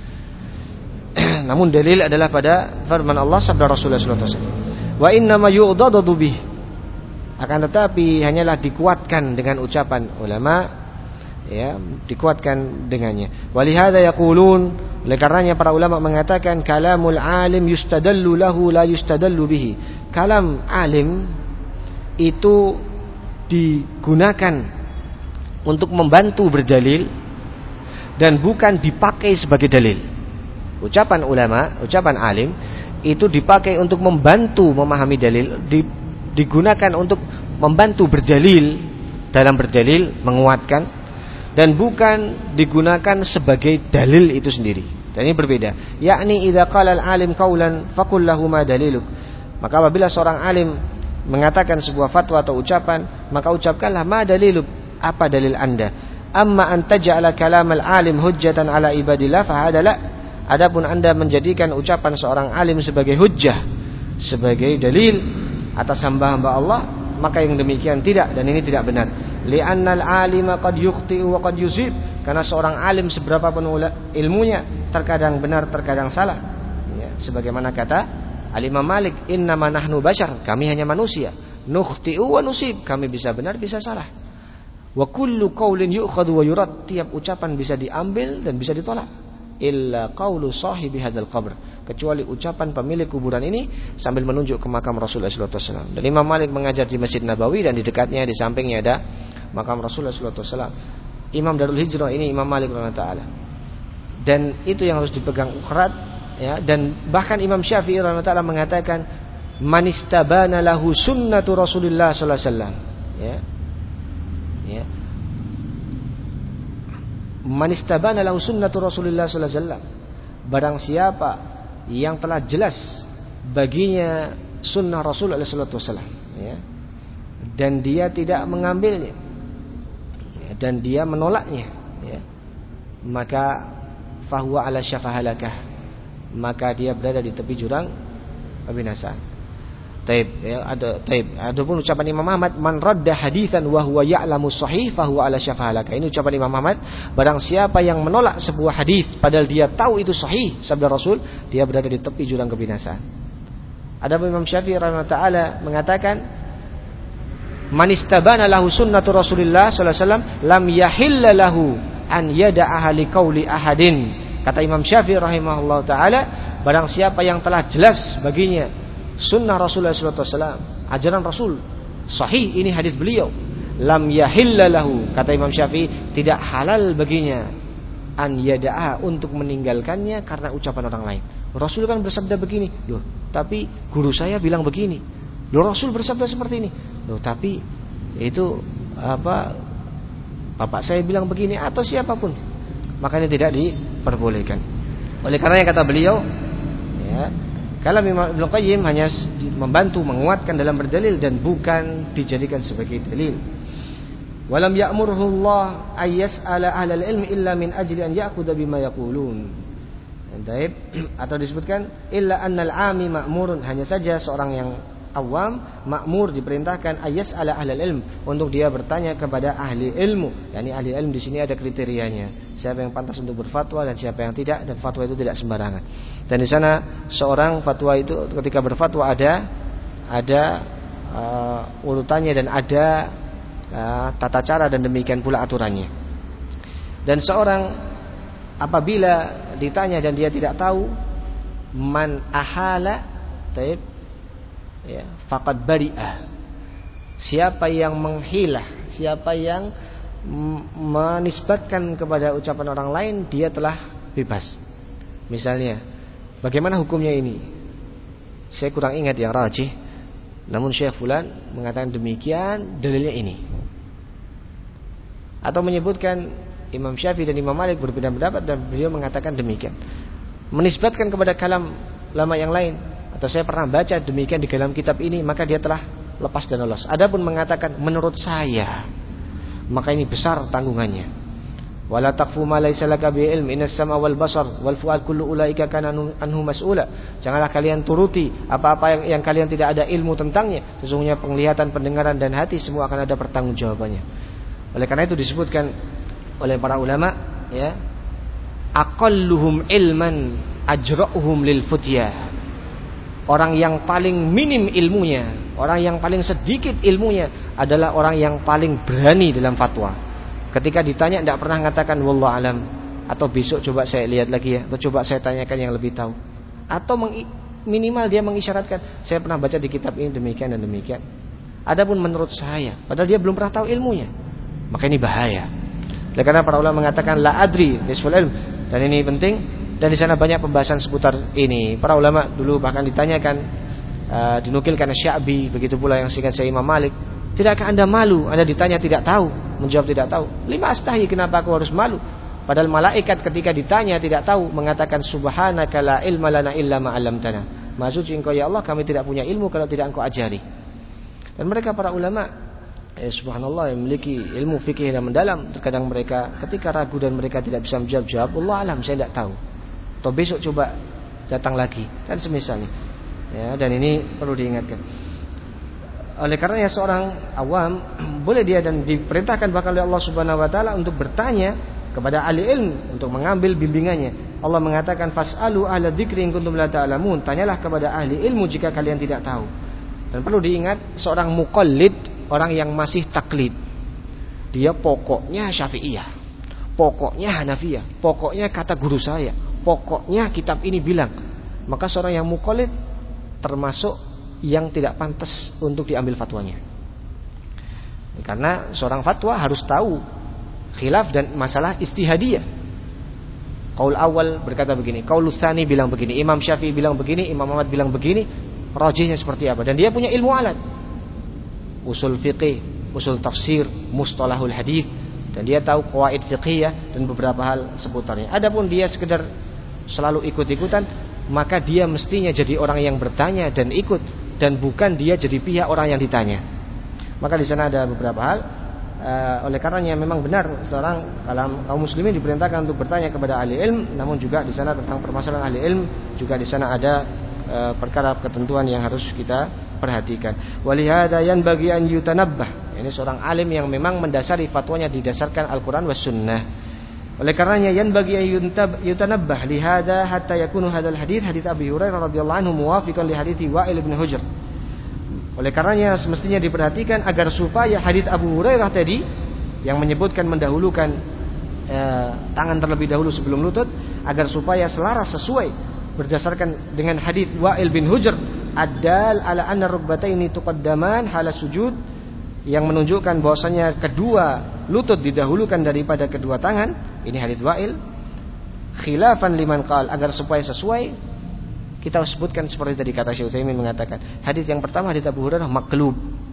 Namun dalil adalah pada firman Allah, sabda Rasulullah sallallahu alaihi wasallam. Wa inna ma yu'dadu bih. Akan tetapi hanyalah dikuatkan dengan ucapan ulama, ya, dikuatkan dengannya. Walihada yaqulun, oleh karenanya para ulama mengatakan kalamul alim yustadallu lahu la yustadallu bihi. Kalam alim itu digunakan untuk membantu berdalil dan bukan dipakai sebagai dalil. Ucapan ulama, ucapan alim itu dipakai untuk membantu memahami dalil, digunakan untuk membantu berdalil, dalam berdalil menguatkan, dan bukan digunakan sebagai dalil itu sendiri. Dan ini berbeda. Yakni idza qala al-alim qaulan faqul lahu ma daliluk. Maka apabila seorang alim mengatakan sebuah fatwa atau ucapan, maka ucapkanlah ma daliluk, apa dalil Anda. Amma an taj'ala kalam al-alim hujjatan ala ibadillah fa hada la. Adapun Anda menjadikan ucapan seorang alim sebagai hujjah, sebagai dalil atas hamba-hamba Allah, maka yang demikian tidak, dan ini tidak benar. Li'annal alima qad yukhti'u wa qad yusib. Karena seorang alim seberapapun ilmunya terkadang benar, terkadang salah. Ya, sebagaimana kata Al-Imam Malik, innama nahnu bashar, kami hanya manusia. Nukhti'u wa nusib, kami bisa benar, bisa salah. Wa kullu qaulin yu'khadhu wa yurad, tiap ucapan bisa diambil dan bisa ditolak. Illa qaulu sahibi hadzal qabr, kecuali ucapan pemilik kuburan ini sambil menunjuk ke makam Rasulullah sallallahu alaihi wasallam. Dan Imam Malik mengajar di Masjid Nabawi, dan di dekatnya, di sampingnya ada makam Rasulullah sallallahu alaihi wasallam. Imam Darul Hijrah ini Imam Malik radhiyallahu taala. Dan itu yang harus dipegang erat, ya. Dan bahkan Imam Syafi'i radhiyallahu taala mengatakan manistabana lahu sunnatu Rasulillah sallallahu alaihi wasallam, ya. Ya. Manistabana lahu sunnatu Rasulillah sallallahu alaihi wasallam, barang siapa yang telah jelas baginya sunnah Rasulullah sallallahu alaihi wasallam, ya, dan dia tidak mengambilnya, ya, dan dia menolaknya, ya, maka fahuwa ala syafahalakah, maka dia berada di tepi jurang kebinasaan. Taib, ya, ada taib. Adapun ucapan Imam Ahmad, man radda haditsan wa huwa ya'lamu sahih fa huwa ala syafahalaka. Ini ucapan Imam Ahmad, barang siapa yang menolak sebuah hadis padahal dia tahu itu sahih sabda Rasul, dia berada di tepi jurang kebinasaan. Adapun Imam Syafi'i rahimahullah taala mengatakan, man istabana lahu sunnatu Rasulillah sallallahu alaihi wasallam lam yahilla lahu an yada'a li qauli ahadin. Kata Imam Syafi'i rahimahullah taala, barang siapa yang telah jelas baginya sunnah Rasulullah sallallahu alaihi wasallam, ajaran Rasul sahih, ini hadis beliau, lam yahilla lahu, kata Imam Syafi'i, tidak halal baginya an yada'a, untuk meninggalkannya karena ucapan orang lain. Rasul kan bersabda begini, loh tapi guru saya bilang begini, loh Rasul bersabda seperti ini, loh tapi itu apa bapak saya bilang begini, atau siapapun, makanya tidak diperbolehkan. Oleh karenanya kata beliau, ya, kalau Ibnu Qayyim hanya membantu menguatkan dalam berdalil dan bukan dijadikan sebagai dalil. Walam ya'murhu Allah ay yas'ala ahlal ilmi illa min ajli an ya'khudha bima yaqulun. Baik, atau disebutkan illa annal 'ami ma'murun, hanya saja seorang yang awam makmur diperintahkan ayas ala ahli ilm, untuk dia bertanya kepada ahli ilmu. Yani ahli ilmu di sini ada kriterianya, siapa yang pantas untuk berfatwa dan siapa yang tidak, dan fatwa itu tidak sembarangan. Dan di sana seorang fatwa itu ketika berfatwa ada ada uh, urutannya dan ada uh, tata cara, dan demikian pula aturannya. Dan seorang apabila ditanya dan dia tidak tahu, man ahala taib ya, faqad bari'ah, siapa yang menghilah, siapa yang menisbatkan kepada ucapan orang lain, dia telah bebas. Misalnya, bagaimana hukumnya ini? Saya kurang ingat yang rajih, namun Syekh Fulan mengatakan demikian, dalilnya ini. Atau menyebutkan Imam Syafi'i dan Imam Malik berbeda pendapat dan beliau mengatakan demikian. Menisbatkan kepada kalam lama yang lain, atau saya pernah baca demikian di dalam kitab ini, maka dia telah lepas dan lolos. Adapun mengatakan menurut saya, maka ini besar tanggungannya. Wala taqfu ma laysa laka bi ilm, innas sama wal basar wal fuad kullu ulaika kana anhu mas'ula. Janganlah kalian turuti apa-apa yang, yang kalian tidak ada ilmu tentangnya. Sesungguhnya penglihatan, pendengaran dan hati semua akan ada pertanggungjawabannya. Oleh karena itu disebutkan oleh para ulama, ya, aqalluhum ilman ajra'uhum lil futyah. Orang yang paling minim ilmunya, orang yang paling sedikit ilmunya adalah orang yang paling berani dalam fatwa. Ketika ditanya tidak pernah mengatakan wallahu alam, atau besok coba saya lihat lagi ya, atau coba saya tanyakan yang lebih tahu, atau minimal dia mengisyaratkan saya pernah baca di kitab ini demikian dan demikian. Adapun menurut saya, padahal dia belum pernah tahu ilmunya, maka ini bahaya. Oleh karena para ulama mengatakan la adri nisful ilm, dan ini penting. Dan di sana banyak pembahasan seputar ini. Para ulama dulu bahkan ditanyakan, uh, dinukilkan Sya'bi, begitu pula yang singkat saya Imam Malik, tidakkah anda malu? Anda ditanya tidak tahu, menjawab tidak tahu. Lima astahi, kenapa aku harus malu? Padahal malaikat ketika ditanya tidak tahu mengatakan subhanaka la ilma lana illa ma 'allamtana. Maha suci engkau ya Allah, kami tidak punya ilmu kalau tidak engkau ajari. Dan mereka para ulama, eh, subhanallah, yang memiliki ilmu fikih yang mendalam. Terkadang mereka ketika ragu dan mereka tidak bisa menjawab-jawab, Allah alam, saya tidak tahu, atau besok coba datang lagi, dan semisalnya, ya. Dan ini perlu diingatkan. Oleh karenanya seorang awam boleh dia dan diperintahkan bahkan oleh Allah Subhanahu Wa Taala untuk bertanya kepada ahli ilmu, untuk mengambil bimbingannya. Allah mengatakan fasalu ahla dzikri in kuntum la ta'lamun, tanyalah kepada ahli ilmu jika kalian tidak tahu. Dan perlu diingat, seorang muqallid, orang yang masih taklid, dia pokoknya Syafi'iyah, pokoknya Hanafiyah, pokoknya kata guru saya, pokoknya kitab ini bilang, maka seorang yang muqallid termasuk yang tidak pantas untuk diambil fatwanya. Karena seorang fatwa harus tahu khilaf dan masalah istihadiyah. Qaul awal berkata begini, qaul tsani bilang begini, Imam Syafi'i bilang begini, Imam Ahmad bilang begini, rajihnya seperti apa? Dan dia punya ilmu alat, usul fiqih, usul tafsir, mustalahul hadis, dan dia tahu qawaid fiqhiyah dan beberapa hal seputarnya. Adapun dia sekedar selalu ikut-ikutan, maka dia mestinya jadi orang yang bertanya dan ikut, dan bukan dia jadi pihak orang yang ditanya. Maka di sana ada beberapa hal. Uh, oleh karenanya memang benar seorang kaum kaum muslimin diperintahkan untuk bertanya kepada ahli ilm, namun juga di sana tentang permasalahan ahli ilm juga di sana ada uh, perkara ketentuan yang harus kita perhatikan. Walihada yanbaghi an yutanabbah. Ini seorang alim yang memang mendasari fatwanya didasarkan Al-Qur'an was sunnah. Oleh karenanya yan bagi yutanabbah li hadza hatta yakunu hadzal hadits hadits Abi Hurairah radhiyallahu anhu muwafiqan li hadits Wa'il bin Hujr. Oleh karenanya semestinya diperhatikan agar supaya hadits Abu Hurairah tadi yang menyebutkan mendahulukan eh, tangan terlebih dahulu sebelum lutut, agar supaya selaras sesuai berdasarkan dengan hadits Wa'il bin Hujr adal ala anna rukbataini tuqaddaman hala sujud, yang menunjukkan bahwasanya kedua lutut didahulukan daripada kedua tangan. Ini hadits Wa'il. Khilafan liman qal, agar supaya sesuai, kita sebutkan seperti tadi kata Syekh Utsaimin mengatakan hadits yang pertama hadits Abu Hurairah maqlub,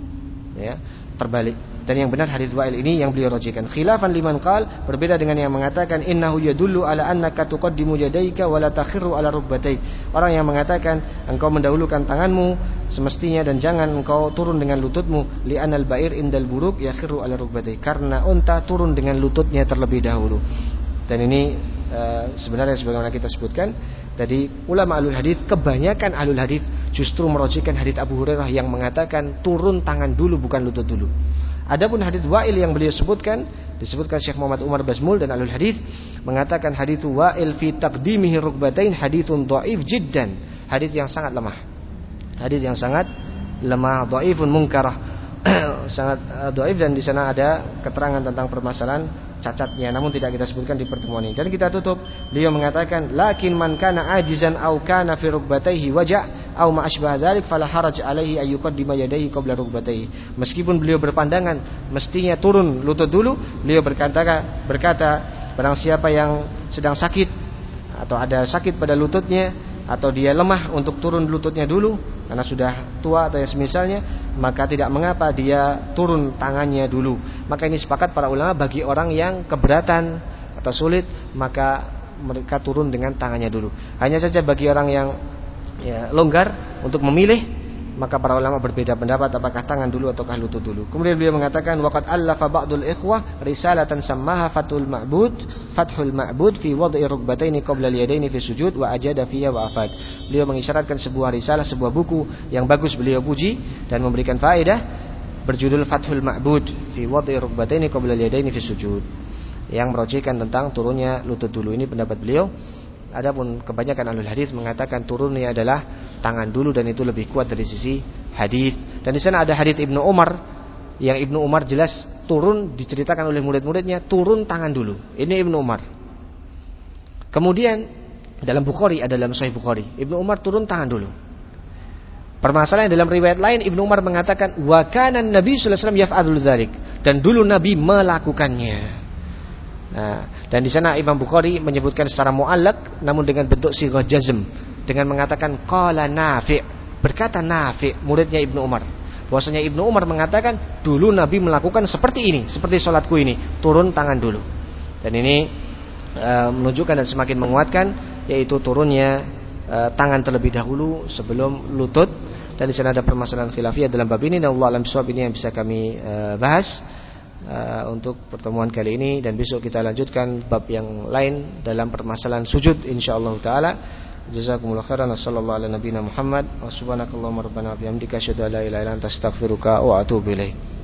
ya, terbalik, dan yang benar hadits Wa'il ini yang beliau rojikan. Khilafan liman qal, berbeda dengan yang mengatakan innahu yadullu ala annaka tuqaddimu yadayka wa la takhiru ala rukbataik. Orang yang mengatakan engkau mendahulukan tanganmu semestinya dan jangan engkau turun dengan lututmu, li anal ba'ir indal buruk yakhiru ala rukbataik, karena unta turun dengan lututnya terlebih dahulu. Dan ini uh, sebenarnya sebagaimana kita sebutkan tadi, ulama ahlul hadis, kebanyakan ahlul hadis justru merojikan hadits Abu Hurairah yang mengatakan turun tangan dulu bukan lutut dulu. Adapun hadits Wa'il yang beliau sebutkan, disebutkan Syekh Muhammad Umar Bazmul dan ahlul hadis mengatakan hadits Wa'il fi taqdimihi rukbatain haditsun dhaif jiddan, hadits yang sangat lemah. Hadits yang sangat lemah, dhaifun munkarah, sangat uh, dhaif, dan di sana ada keterangan tentang permasalahan cacatnya, namun tidak kita sebutkan di pertemuan ini. Dan kita tutup, beliau mengatakan lakin man kana ajizan aw kana fi rukbatayhi waja' aw ma asbah dzalik fala haraj alaihi ay yuqaddima yadayhi qabla rukbatayhi. Meskipun beliau berpandangan mestinya turun lutut dulu, beliau berkata berkata barang siapa yang sedang sakit atau ada sakit pada lututnya, atau dia lemah untuk turun lututnya dulu karena sudah tua atau yang semisalnya, maka tidak mengapa dia turun tangannya dulu. Maka ini sepakat para ulama, bagi orang yang keberatan atau sulit maka mereka turun dengan tangannya dulu. Hanya saja bagi orang yang ya, longgar untuk memilih, maka para ulama berbeda pendapat apakah tangan dulu ataukah lutut dulu. Kemudian beliau mengatakan waqad allafa ba'dul ikhwah risalatan sammaha fathul ma'bud fathul ma'bud fi wad'i rukbataini qabla al-yadaini fi sujud wa ajada fiha wa afad. Beliau mengisyaratkan sebuah risalah, sebuah buku yang bagus, beliau puji dan memberikan faedah, berjudul Fathul Ma'bud fi wad'i rukbataini qabla al-yadaini fi sujud, yang merojikan tentang turunnya lutut dulu. Ini pendapat beliau. Adapun kebanyakan ahlul hadis mengatakan turunnya adalah tangan dulu, dan itu lebih kuat dari sisi hadis. Dan di sana ada hadis Ibnu Umar, yang Ibnu Umar jelas turun, diceritakan oleh murid-muridnya turun tangan dulu. Ini Ibnu Umar. Kemudian dalam Bukhari, ada dalam Sahih Bukhari, Ibnu Umar turun tangan dulu. Permasalahan dalam riwayat lain, Ibnu Umar mengatakan wa kana Nabi sallallahu alaihi wasallam yaf'alul dzalik, dan dulu Nabi melakukannya. Nah, dan di sana Imam Bukhari menyebutkan secara mu'allaq namun dengan bentuk sighah jazm, dengan mengatakan qala Nafi', berkata Nafi', muridnya Ibnu Umar, bahwasanya Ibnu Umar mengatakan dulu Nabi melakukan seperti ini, seperti salatku ini, turun tangan dulu. Dan ini e, menunjukkan dan semakin menguatkan, yaitu turunnya e, tangan terlebih dahulu sebelum lutut. Dan di sana ada permasalahan khilafiyah dalam bab ini, dan Allah alam bisawab, ini yang bisa kami e, bahas Uh, untuk pertemuan kali ini, dan besok kita lanjutkan bab yang lain dalam permasalahan sujud insyaallah taala. Jazakumullah khairan. Wassallallahu ala nabiyina Muhammad wa subhanakallahumma rabbana wa bihamdika asyhadu an la ilaha illa anta astaghfiruka wa atubu ilaik.